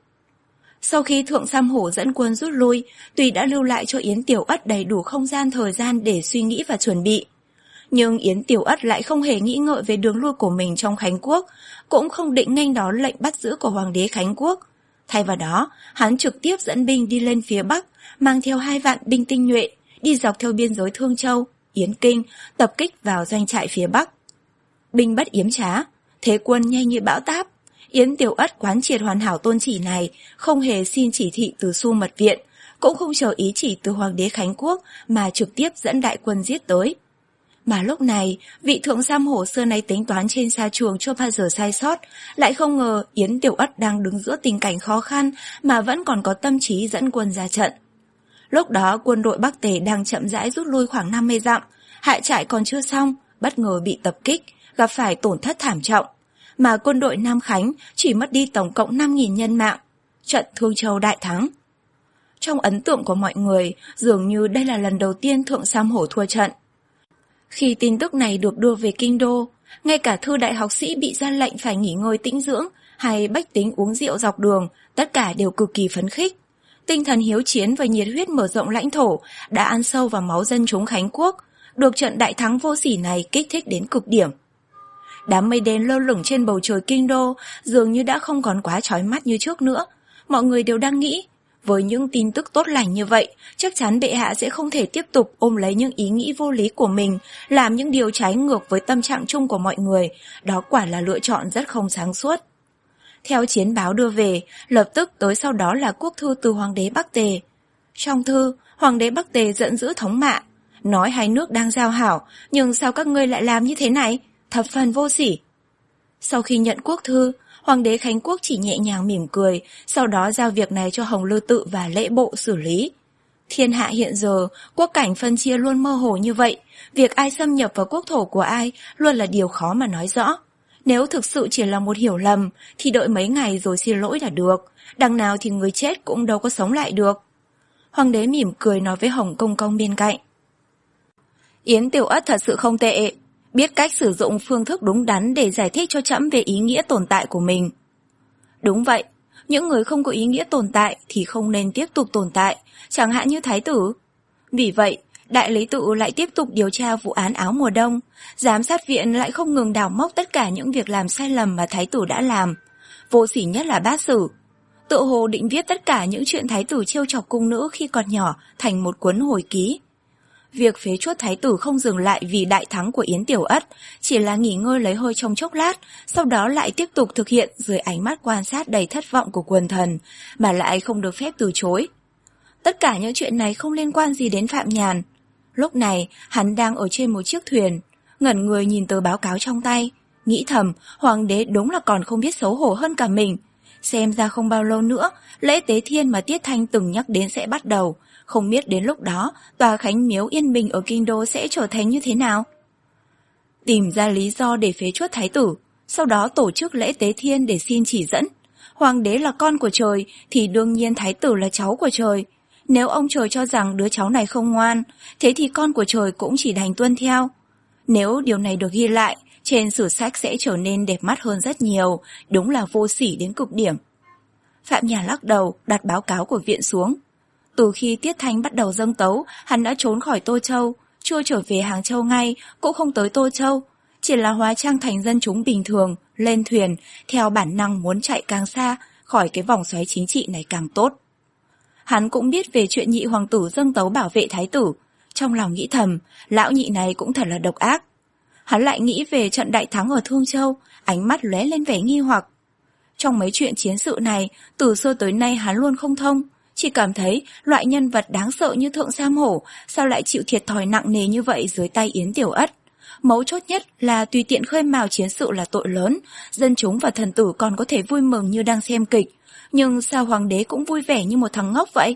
Sau khi Thượng Sam Hổ dẫn quân rút lui, tuy đã lưu lại cho Yến Tiểu Ất đầy đủ không gian thời gian để suy nghĩ và chuẩn bị, nhưng Yến Tiểu Ất lại không hề nghĩ ngợi về đường lui của mình trong Khánh Quốc, cũng không định nghênh đón lệnh bắt giữ của Hoàng đế Khánh Quốc. Thay vào đó, hắn trực tiếp dẫn binh đi lên phía Bắc, mang theo hai vạn binh tinh nhuệ, đi dọc theo biên giới Thương Châu, Yến Kinh, tập kích vào doanh trại phía Bắc. Binh bất yếm trá, thế quân nhanh như bão táp. Yến Tiểu Ất quán triệt hoàn hảo tôn chỉ này, không hề xin chỉ thị từ Xu Mật Viện, cũng không chờ ý chỉ từ Hoàng đế Khánh Quốc mà trực tiếp dẫn đại quân giết tới. Mà lúc này, vị Thượng Sam Hổ xưa nay tính toán trên sa chuồng chưa bao giờ sai sót, lại không ngờ Yến Tiểu Ất đang đứng giữa tình cảnh khó khăn mà vẫn còn có tâm trí dẫn quân ra trận. Lúc đó quân đội Bắc Tề đang chậm rãi rút lui khoảng năm mươi dặm, hạ trại còn chưa xong, bất ngờ bị tập kích, gặp phải tổn thất thảm trọng. Mà quân đội Nam Khánh chỉ mất đi tổng cộng năm nghìn nhân mạng. Trận Thương Châu đại thắng. Trong ấn tượng của mọi người, dường như đây là lần đầu tiên Thượng Sam Hổ thua trận. Khi tin tức này được đưa về kinh đô, ngay cả thư đại học sĩ bị ra lệnh phải nghỉ ngơi tĩnh dưỡng hay bách tính uống rượu dọc đường, tất cả đều cực kỳ phấn khích. Tinh thần hiếu chiến và nhiệt huyết mở rộng lãnh thổ đã ăn sâu vào máu dân chúng Khánh Quốc, được trận đại thắng vô sỉ này kích thích đến cực điểm. Đám mây đen lơ lửng trên bầu trời kinh đô dường như đã không còn quá chói mắt như trước nữa. Mọi người đều đang nghĩ, với những tin tức tốt lành như vậy, chắc chắn bệ hạ sẽ không thể tiếp tục ôm lấy những ý nghĩ vô lý của mình, làm những điều trái ngược với tâm trạng chung của mọi người. Đó quả là lựa chọn rất không sáng suốt. Theo chiến báo đưa về, lập tức tới sau đó là quốc thư từ Hoàng đế Bắc Tề. Trong thư, Hoàng đế Bắc Tề giận dữ thống mạ, nói hai nước đang giao hảo, nhưng sao các ngươi lại làm như thế này? Thập phần vô sỉ. Sau khi nhận quốc thư, Hoàng đế Khánh Quốc chỉ nhẹ nhàng mỉm cười, sau đó giao việc này cho Hồng Lư Tự và lễ bộ xử lý. Thiên hạ hiện giờ, quốc cảnh phân chia luôn mơ hồ như vậy, việc ai xâm nhập vào quốc thổ của ai luôn là điều khó mà nói rõ. Nếu thực sự chỉ là một hiểu lầm, thì đợi mấy ngày rồi xin lỗi là được, đằng nào thì người chết cũng đâu có sống lại được. Hoàng đế mỉm cười nói với Hồng Công Công bên cạnh. Yến Tiểu Ất thật sự không tệ, biết cách sử dụng phương thức đúng đắn để giải thích cho trẫm về ý nghĩa tồn tại của mình. Đúng vậy, những người không có ý nghĩa tồn tại thì không nên tiếp tục tồn tại, chẳng hạn như thái tử. Vì vậy, đại lý tự lại tiếp tục điều tra vụ án áo mùa đông, giám sát viện lại không ngừng đào móc tất cả những việc làm sai lầm mà thái tử đã làm. Vô sỉ nhất là Bát Sử. Tự hồ định viết tất cả những chuyện thái tử trêu chọc cung nữ khi còn nhỏ thành một cuốn hồi ký. Việc phế truất thái tử không dừng lại vì đại thắng của Yến Tiểu Ất, chỉ là nghỉ ngơi lấy hơi trong chốc lát, sau đó lại tiếp tục thực hiện dưới ánh mắt quan sát đầy thất vọng của quần thần, mà lại không được phép từ chối. Tất cả những chuyện này không liên quan gì đến Phạm Nhàn. Lúc này, hắn đang ở trên một chiếc thuyền, ngẩn người nhìn tờ báo cáo trong tay, nghĩ thầm, hoàng đế đúng là còn không biết xấu hổ hơn cả mình. Xem ra không bao lâu nữa, lễ tế thiên mà Tiết Thanh từng nhắc đến sẽ bắt đầu, không biết đến lúc đó, tòa Khánh Miếu yên bình ở Kinh Đô sẽ trở thành như thế nào. Tìm ra lý do để phế truất thái tử, sau đó tổ chức lễ tế thiên để xin chỉ dẫn. Hoàng đế là con của trời, thì đương nhiên thái tử là cháu của trời. Nếu ông trời cho rằng đứa cháu này không ngoan, thế thì con của trời cũng chỉ đành tuân theo. Nếu điều này được ghi lại, trên sử sách sẽ trở nên đẹp mắt hơn rất nhiều, đúng là vô sỉ đến cực điểm. Phạm Nhàn lắc đầu, đặt báo cáo của viện xuống. Từ khi Tiết Thanh bắt đầu dâng tấu, hắn đã trốn khỏi Tô Châu, chưa trở về Hàng Châu ngay, cũng không tới Tô Châu. Chỉ là hóa trang thành dân chúng bình thường, lên thuyền, theo bản năng muốn chạy càng xa, khỏi cái vòng xoáy chính trị này càng tốt. Hắn cũng biết về chuyện nhị hoàng tử dâng tấu bảo vệ thái tử, trong lòng nghĩ thầm, lão nhị này cũng thật là độc ác. Hắn lại nghĩ về trận đại thắng ở Thương Châu, ánh mắt lóe lên vẻ nghi hoặc. Trong mấy chuyện chiến sự này, từ xưa tới nay hắn luôn không thông, chỉ cảm thấy loại nhân vật đáng sợ như Thượng Sam Hổ sao lại chịu thiệt thòi nặng nề như vậy dưới tay Yến Tiểu Ất. Mấu chốt nhất là tùy tiện khơi mào chiến sự là tội lớn, dân chúng và thần tử còn có thể vui mừng như đang xem kịch, nhưng sao hoàng đế cũng vui vẻ như một thằng ngốc vậy?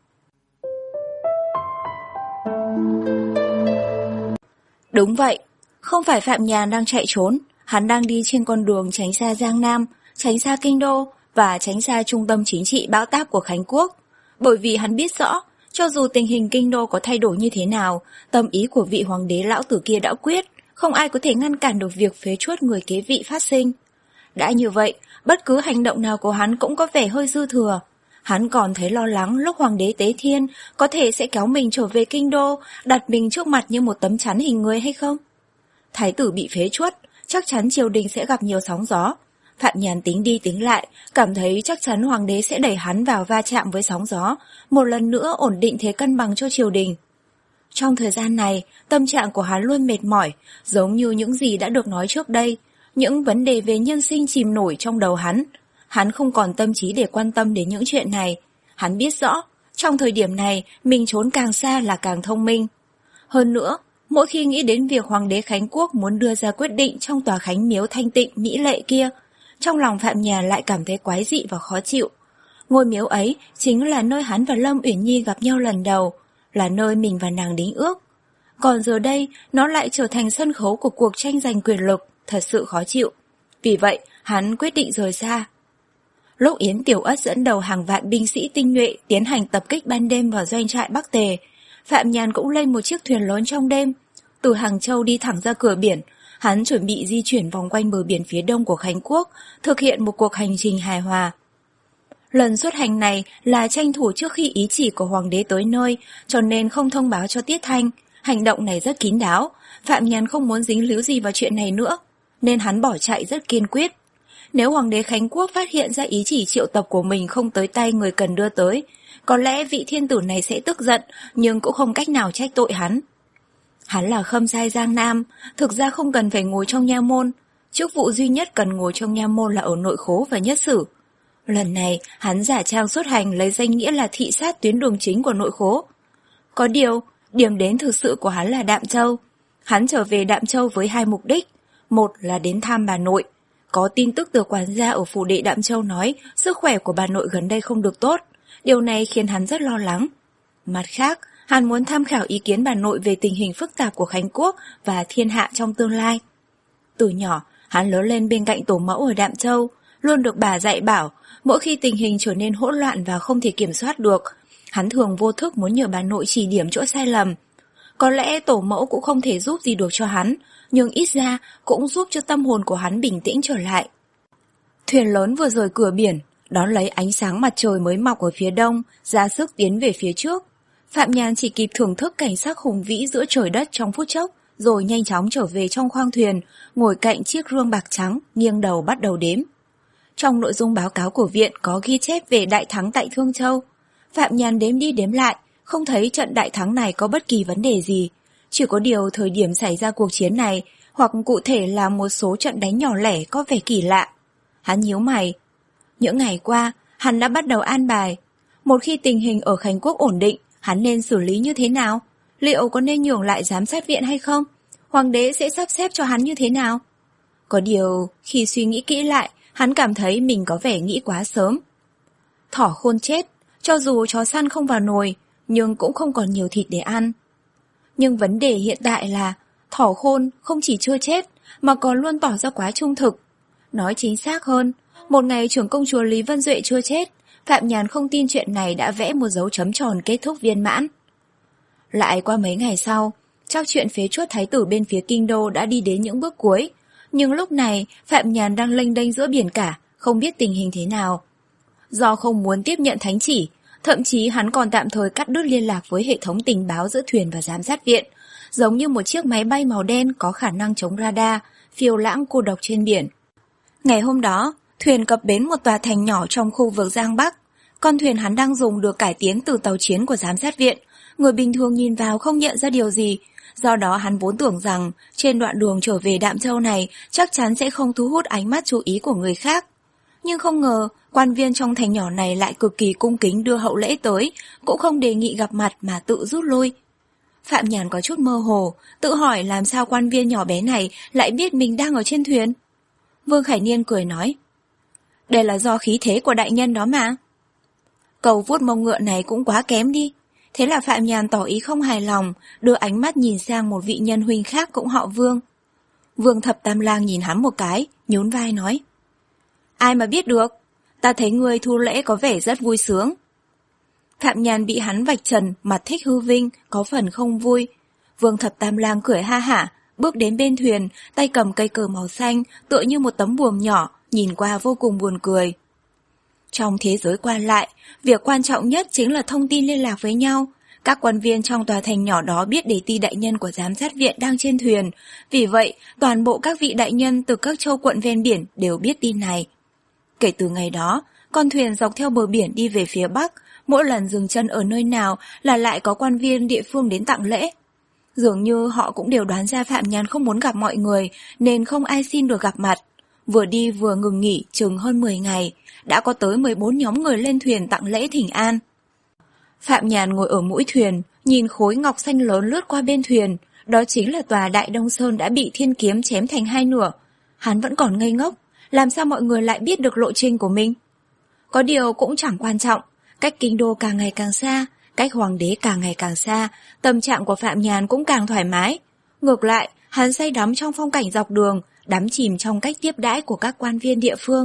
Đúng vậy, không phải Phạm Nhàn đang chạy trốn, hắn đang đi trên con đường tránh xa Giang Nam, tránh xa Kinh Đô và tránh xa trung tâm chính trị bão táp của Khánh Quốc. Bởi vì hắn biết rõ, cho dù tình hình Kinh Đô có thay đổi như thế nào, tâm ý của vị hoàng đế lão tử kia đã quyết, không ai có thể ngăn cản được việc phế truất người kế vị phát sinh. Đã như vậy, bất cứ hành động nào của hắn cũng có vẻ hơi dư thừa. Hắn còn thấy lo lắng lúc hoàng đế tế thiên có thể sẽ kéo mình trở về Kinh Đô, đặt mình trước mặt như một tấm chắn hình người hay không? Thái tử bị phế truất, chắc chắn triều đình sẽ gặp nhiều sóng gió. Phạm Nhàn tính đi tính lại, cảm thấy chắc chắn hoàng đế sẽ đẩy hắn vào va chạm với sóng gió, một lần nữa ổn định thế cân bằng cho triều đình. Trong thời gian này, tâm trạng của hắn luôn mệt mỏi, giống như những gì đã được nói trước đây, những vấn đề về nhân sinh chìm nổi trong đầu hắn. Hắn không còn tâm trí để quan tâm đến những chuyện này. Hắn biết rõ, trong thời điểm này, mình trốn càng xa là càng thông minh. Hơn nữa, mỗi khi nghĩ đến việc hoàng đế Khánh Quốc muốn đưa ra quyết định trong tòa Khánh Miếu thanh tịnh mỹ lệ kia, trong lòng Phạm Nhàn lại cảm thấy quái dị và khó chịu. Ngôi miếu ấy chính là nơi hắn và Lâm Uyển Nhi gặp nhau lần đầu, là nơi mình và nàng đính ước. Còn giờ đây, nó lại trở thành sân khấu của cuộc tranh giành quyền lực, thật sự khó chịu. Vì vậy, hắn quyết định rời xa. Lúc Yến Tiểu Ất dẫn đầu hàng vạn binh sĩ tinh nhuệ tiến hành tập kích ban đêm vào doanh trại Bắc Tề, Phạm Nhàn cũng lên một chiếc thuyền lớn trong đêm, từ Hàng Châu đi thẳng ra cửa biển. Hắn chuẩn bị di chuyển vòng quanh bờ biển phía đông của Khánh Quốc, thực hiện một cuộc hành trình hài hòa. Lần xuất hành này là tranh thủ trước khi ý chỉ của hoàng đế tới nơi, cho nên không thông báo cho Tiết Thanh. Hành động này rất kín đáo, Phạm Nhàn không muốn dính líu gì vào chuyện này nữa, nên hắn bỏ chạy rất kiên quyết. Nếu hoàng đế Khánh Quốc phát hiện ra ý chỉ triệu tập của mình không tới tay người cần đưa tới, có lẽ vị thiên tử này sẽ tức giận, nhưng cũng không cách nào trách tội hắn. Hắn là khâm sai Giang Nam, thực ra không cần phải ngồi trong nha môn, chức vụ duy nhất cần ngồi trong nha môn là ở nội khố và nhất sử. Lần này, hắn giả trang xuất hành lấy danh nghĩa là thị sát tuyến đường chính của nội khố. Có điều, điểm đến thực sự của hắn là Đạm Châu. Hắn trở về Đạm Châu với hai mục đích, một là đến thăm bà nội. Có tin tức từ quản gia ở phủ đệ Đạm Châu nói sức khỏe của bà nội gần đây không được tốt, điều này khiến hắn rất lo lắng. Mặt khác, hắn muốn tham khảo ý kiến bà nội về tình hình phức tạp của Khánh Quốc và thiên hạ trong tương lai. Từ nhỏ, hắn lớn lên bên cạnh tổ mẫu ở Đạm Châu, luôn được bà dạy bảo, mỗi khi tình hình trở nên hỗn loạn và không thể kiểm soát được, hắn thường vô thức muốn nhờ bà nội chỉ điểm chỗ sai lầm. Có lẽ tổ mẫu cũng không thể giúp gì được cho hắn, nhưng ít ra cũng giúp cho tâm hồn của hắn bình tĩnh trở lại. Thuyền lớn vừa rời cửa biển, đón lấy ánh sáng mặt trời mới mọc ở phía đông, ra sức tiến về phía trước. Phạm Nhàn chỉ kịp thưởng thức cảnh sắc hùng vĩ giữa trời đất trong phút chốc, rồi nhanh chóng trở về trong khoang thuyền, ngồi cạnh chiếc rương bạc trắng, nghiêng đầu bắt đầu đếm. Trong nội dung báo cáo của viện có ghi chép về đại thắng tại Thương Châu. Phạm Nhàn đếm đi đếm lại, không thấy trận đại thắng này có bất kỳ vấn đề gì. Chỉ có điều thời điểm xảy ra cuộc chiến này, hoặc cụ thể là một số trận đánh nhỏ lẻ có vẻ kỳ lạ. Hắn nhíu mày. Những ngày qua, hắn đã bắt đầu an bài. Một khi tình hình ở Khánh Quốc ổn định, hắn nên xử lý như thế nào? Liệu có nên nhường lại giám sát viện hay không? Hoàng đế sẽ sắp xếp cho hắn như thế nào? Có điều, khi suy nghĩ kỹ lại, hắn cảm thấy mình có vẻ nghĩ quá sớm. Thỏ khôn chết, cho dù chó săn không vào nồi, nhưng cũng không còn nhiều thịt để ăn. Nhưng vấn đề hiện tại là thỏ khôn không chỉ chưa chết, mà còn luôn tỏ ra quá trung thực. Nói chính xác hơn, một ngày trưởng công chúa Lý Vân Duệ chưa chết, Phạm Nhàn không tin chuyện này đã vẽ một dấu chấm tròn kết thúc viên mãn. Lại qua mấy ngày sau, chắc chuyện phế truất thái tử bên phía kinh đô đã đi đến những bước cuối. Nhưng lúc này, Phạm Nhàn đang lênh đênh giữa biển cả, không biết tình hình thế nào. Do không muốn tiếp nhận thánh chỉ, thậm chí hắn còn tạm thời cắt đứt liên lạc với hệ thống tình báo giữa thuyền và giám sát viện, giống như một chiếc máy bay màu đen có khả năng chống radar, phiêu lãng cô độc trên biển. Ngày hôm đó, thuyền cập bến một tòa thành nhỏ trong khu vực Giang Bắc. Con thuyền hắn đang dùng được cải tiến từ tàu chiến của giám sát viện. Người bình thường nhìn vào không nhận ra điều gì. Do đó hắn vốn tưởng rằng trên đoạn đường trở về Đạm Châu này chắc chắn sẽ không thu hút ánh mắt chú ý của người khác. Nhưng không ngờ, quan viên trong thành nhỏ này lại cực kỳ cung kính đưa hậu lễ tới, cũng không đề nghị gặp mặt mà tự rút lui. Phạm Nhàn có chút mơ hồ, tự hỏi làm sao quan viên nhỏ bé này lại biết mình đang ở trên thuyền. Vương Khải Niên cười nói, đây là do khí thế của đại nhân đó mà. Cầu vuốt mông ngựa này cũng quá kém đi. Thế là Phạm Nhàn tỏ ý không hài lòng, đưa ánh mắt nhìn sang một vị nhân huynh khác cũng họ Vương. Vương Thập Tam Lang nhìn hắn một cái, nhún vai nói, ai mà biết được, ta thấy ngươi thu lễ có vẻ rất vui sướng. Phạm Nhàn bị hắn vạch trần, mặt thích hư vinh, có phần không vui. Vương Thập Tam Lang cười ha hả, bước đến bên thuyền, tay cầm cây cờ màu xanh, tựa như một tấm buồm nhỏ, nhìn qua vô cùng buồn cười. Trong thế giới qua lại, việc quan trọng nhất chính là thông tin liên lạc với nhau. Các quan viên trong tòa thành nhỏ đó biết đề ti đại nhân của giám sát viện đang trên thuyền. Vì vậy, toàn bộ các vị đại nhân từ các châu quận ven biển đều biết tin này. Kể từ ngày đó, con thuyền dọc theo bờ biển đi về phía bắc, mỗi lần dừng chân ở nơi nào là lại có quan viên địa phương đến tặng lễ. Dường như họ cũng đều đoán ra Phạm Nhàn không muốn gặp mọi người, nên không ai xin được gặp mặt. Vừa đi vừa ngừng nghỉ chừng hơn mười ngày, đã có tới mười bốn nhóm người lên thuyền tặng lễ thỉnh an. Phạm Nhàn ngồi ở mũi thuyền, nhìn khối ngọc xanh lớn lướt qua bên thuyền, đó chính là tòa Đại Đông Sơn đã bị thiên kiếm chém thành hai nửa. Hắn vẫn còn ngây ngốc, làm sao mọi người lại biết được lộ trình của mình? Có điều cũng chẳng quan trọng, cách kinh đô càng ngày càng xa, cách hoàng đế càng ngày càng xa, tâm trạng của Phạm Nhàn cũng càng thoải mái. Ngược lại, hắn say đắm trong phong cảnh dọc đường, đắm chìm trong cách tiếp đãi của các quan viên địa phương.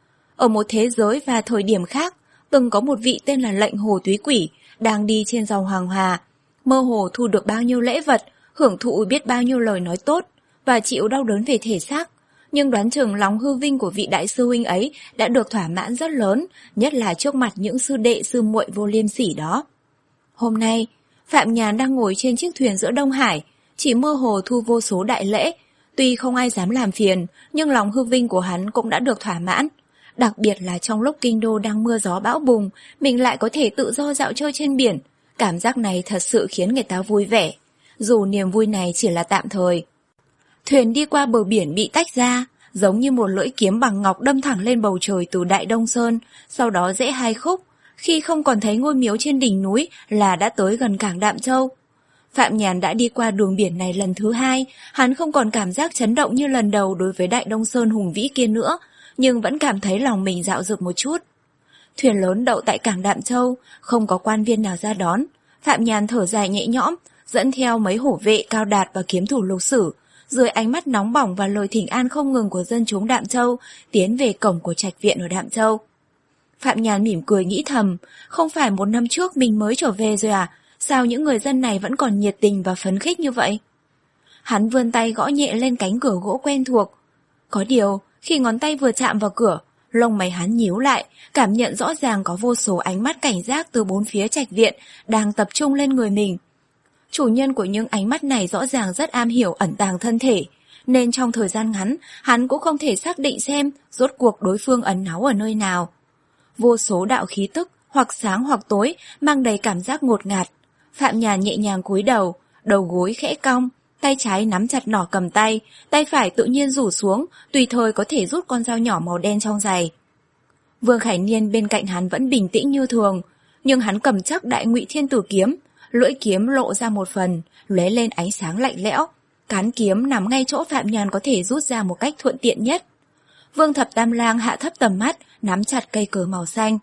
Ở một thế giới và thời điểm khác, từng có một vị tên là Lệnh Hồ Túy Quỷ, đang đi trên dòng Hoàng Hà, mơ hồ thu được bao nhiêu lễ vật, hưởng thụ biết bao nhiêu lời nói tốt, và chịu đau đớn về thể xác. Nhưng đoán chừng lòng hư vinh của vị đại sư huynh ấy đã được thỏa mãn rất lớn, nhất là trước mặt những sư đệ sư muội vô liêm sỉ đó. Hôm nay, Phạm Nhàn đang ngồi trên chiếc thuyền giữa Đông Hải, chỉ mơ hồ thu vô số đại lễ. Tuy không ai dám làm phiền, nhưng lòng hư vinh của hắn cũng đã được thỏa mãn. Đặc biệt là trong lúc kinh đô đang mưa gió bão bùng, mình lại có thể tự do dạo chơi trên biển. Cảm giác này thật sự khiến người ta vui vẻ, dù niềm vui này chỉ là tạm thời. Thuyền đi qua bờ biển bị tách ra, giống như một lưỡi kiếm bằng ngọc đâm thẳng lên bầu trời từ Đại Đông Sơn, sau đó rẽ hai khúc. Khi không còn thấy ngôi miếu trên đỉnh núi là đã tới gần cảng Đạm Châu. Phạm Nhàn đã đi qua đường biển này lần thứ hai, hắn không còn cảm giác chấn động như lần đầu đối với Đại Đông Sơn hùng vĩ kia nữa, nhưng vẫn cảm thấy lòng mình dạo dực một chút. Thuyền lớn đậu tại cảng Đạm Châu, không có quan viên nào ra đón. Phạm Nhàn thở dài nhẹ nhõm, dẫn theo mấy hổ vệ Cao Đạt và kiếm thủ Lục Sử, dưới ánh mắt nóng bỏng và lời thỉnh an không ngừng của dân chúng Đạm Châu, tiến về cổng của trạch viện ở Đạm Châu. Phạm Nhàn mỉm cười nghĩ thầm, không phải một năm trước mình mới trở về rồi à? Sao những người dân này vẫn còn nhiệt tình và phấn khích như vậy? Hắn vươn tay gõ nhẹ lên cánh cửa gỗ quen thuộc. Có điều, khi ngón tay vừa chạm vào cửa, Lông mày hắn nhíu lại, cảm nhận rõ ràng có vô số ánh mắt cảnh giác từ bốn phía trạch viện đang tập trung lên người mình. Chủ nhân của những ánh mắt này rõ ràng rất am hiểu ẩn tàng thân thể, nên trong thời gian ngắn, hắn cũng không thể xác định xem rốt cuộc đối phương ẩn náu ở nơi nào. Vô số đạo khí tức, hoặc sáng hoặc tối, mang đầy cảm giác ngột ngạt. Phạm Nhàn nhẹ nhàng cúi đầu, đầu gối khẽ cong, tay trái nắm chặt nỏ cầm tay, tay phải tự nhiên rủ xuống, tùy thời có thể rút con dao nhỏ màu đen trong giày. Vương Khải Niên bên cạnh hắn vẫn bình tĩnh như thường, nhưng hắn cầm chắc Đại Ngụy Thiên Tử kiếm, lưỡi kiếm lộ ra một phần, lóe lên ánh sáng lạnh lẽo. Cán kiếm nằm ngay chỗ Phạm Nhàn có thể rút ra một cách thuận tiện nhất. Vương Thập Tam Lang hạ thấp tầm mắt, nắm chặt cây cờ màu xanh.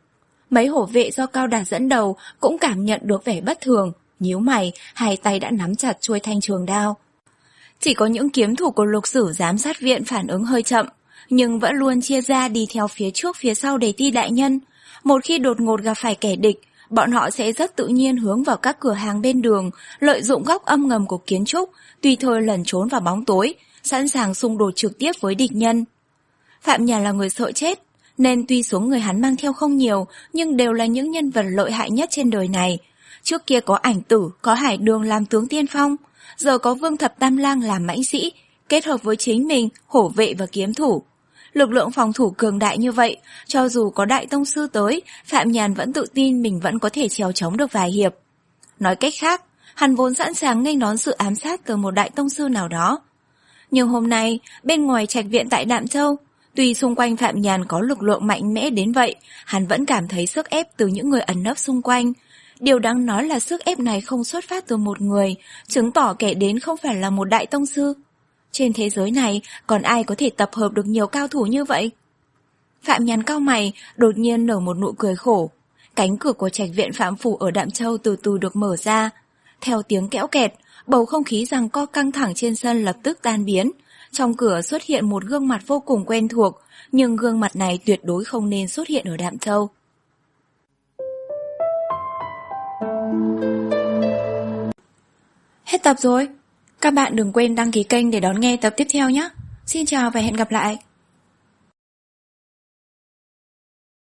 Mấy hổ vệ do Cao Đạt dẫn đầu cũng cảm nhận được vẻ bất thường, nhíu mày, hai tay đã nắm chặt chuôi thanh trường đao. Chỉ có những kiếm thủ của Lục Sử giám sát viện phản ứng hơi chậm, nhưng vẫn luôn chia ra đi theo phía trước phía sau để ti đại nhân. Một khi đột ngột gặp phải kẻ địch, bọn họ sẽ rất tự nhiên hướng vào các cửa hàng bên đường, lợi dụng góc âm ngầm của kiến trúc, tùy thời lẩn trốn vào bóng tối, sẵn sàng xung đột trực tiếp với địch nhân. Phạm Nhàn là người sợ chết, nên tuy số người hắn mang theo không nhiều, nhưng đều là những nhân vật lợi hại nhất trên đời này. Trước kia có Ảnh Tử, có Hải Đường làm tướng tiên phong, giờ có Vương Thập Tam Lang làm mãnh sĩ, kết hợp với chính mình, hổ vệ và kiếm thủ. Lực lượng phòng thủ cường đại như vậy, cho dù có đại tông sư tới, Phạm Nhàn vẫn tự tin mình vẫn có thể trèo chống được vài hiệp. Nói cách khác, hắn vốn sẵn sàng nghênh đón sự ám sát từ một đại tông sư nào đó. Nhưng hôm nay, bên ngoài trạch viện tại Đạm Châu, tuy xung quanh Phạm Nhàn có lực lượng mạnh mẽ đến vậy, hắn vẫn cảm thấy sức ép từ những người ẩn nấp xung quanh. Điều đáng nói là sức ép này không xuất phát từ một người, chứng tỏ kẻ đến không phải là một đại tông sư. Trên thế giới này, còn ai có thể tập hợp được nhiều cao thủ như vậy? Phạm Nhàn cau mày, đột nhiên nở một nụ cười khổ. Cánh cửa của trạch viện Phạm Phủ ở Đạm Châu từ từ được mở ra. Theo tiếng kẽo kẹt, bầu không khí giằng co căng thẳng trên sân lập tức tan biến. Trong cửa xuất hiện một gương mặt vô cùng quen thuộc, nhưng gương mặt này tuyệt đối không nên xuất hiện ở Đạm Châu. Hết tập rồi. Các bạn đừng quên đăng ký kênh để đón nghe tập tiếp theo nhé. Xin chào và hẹn gặp lại.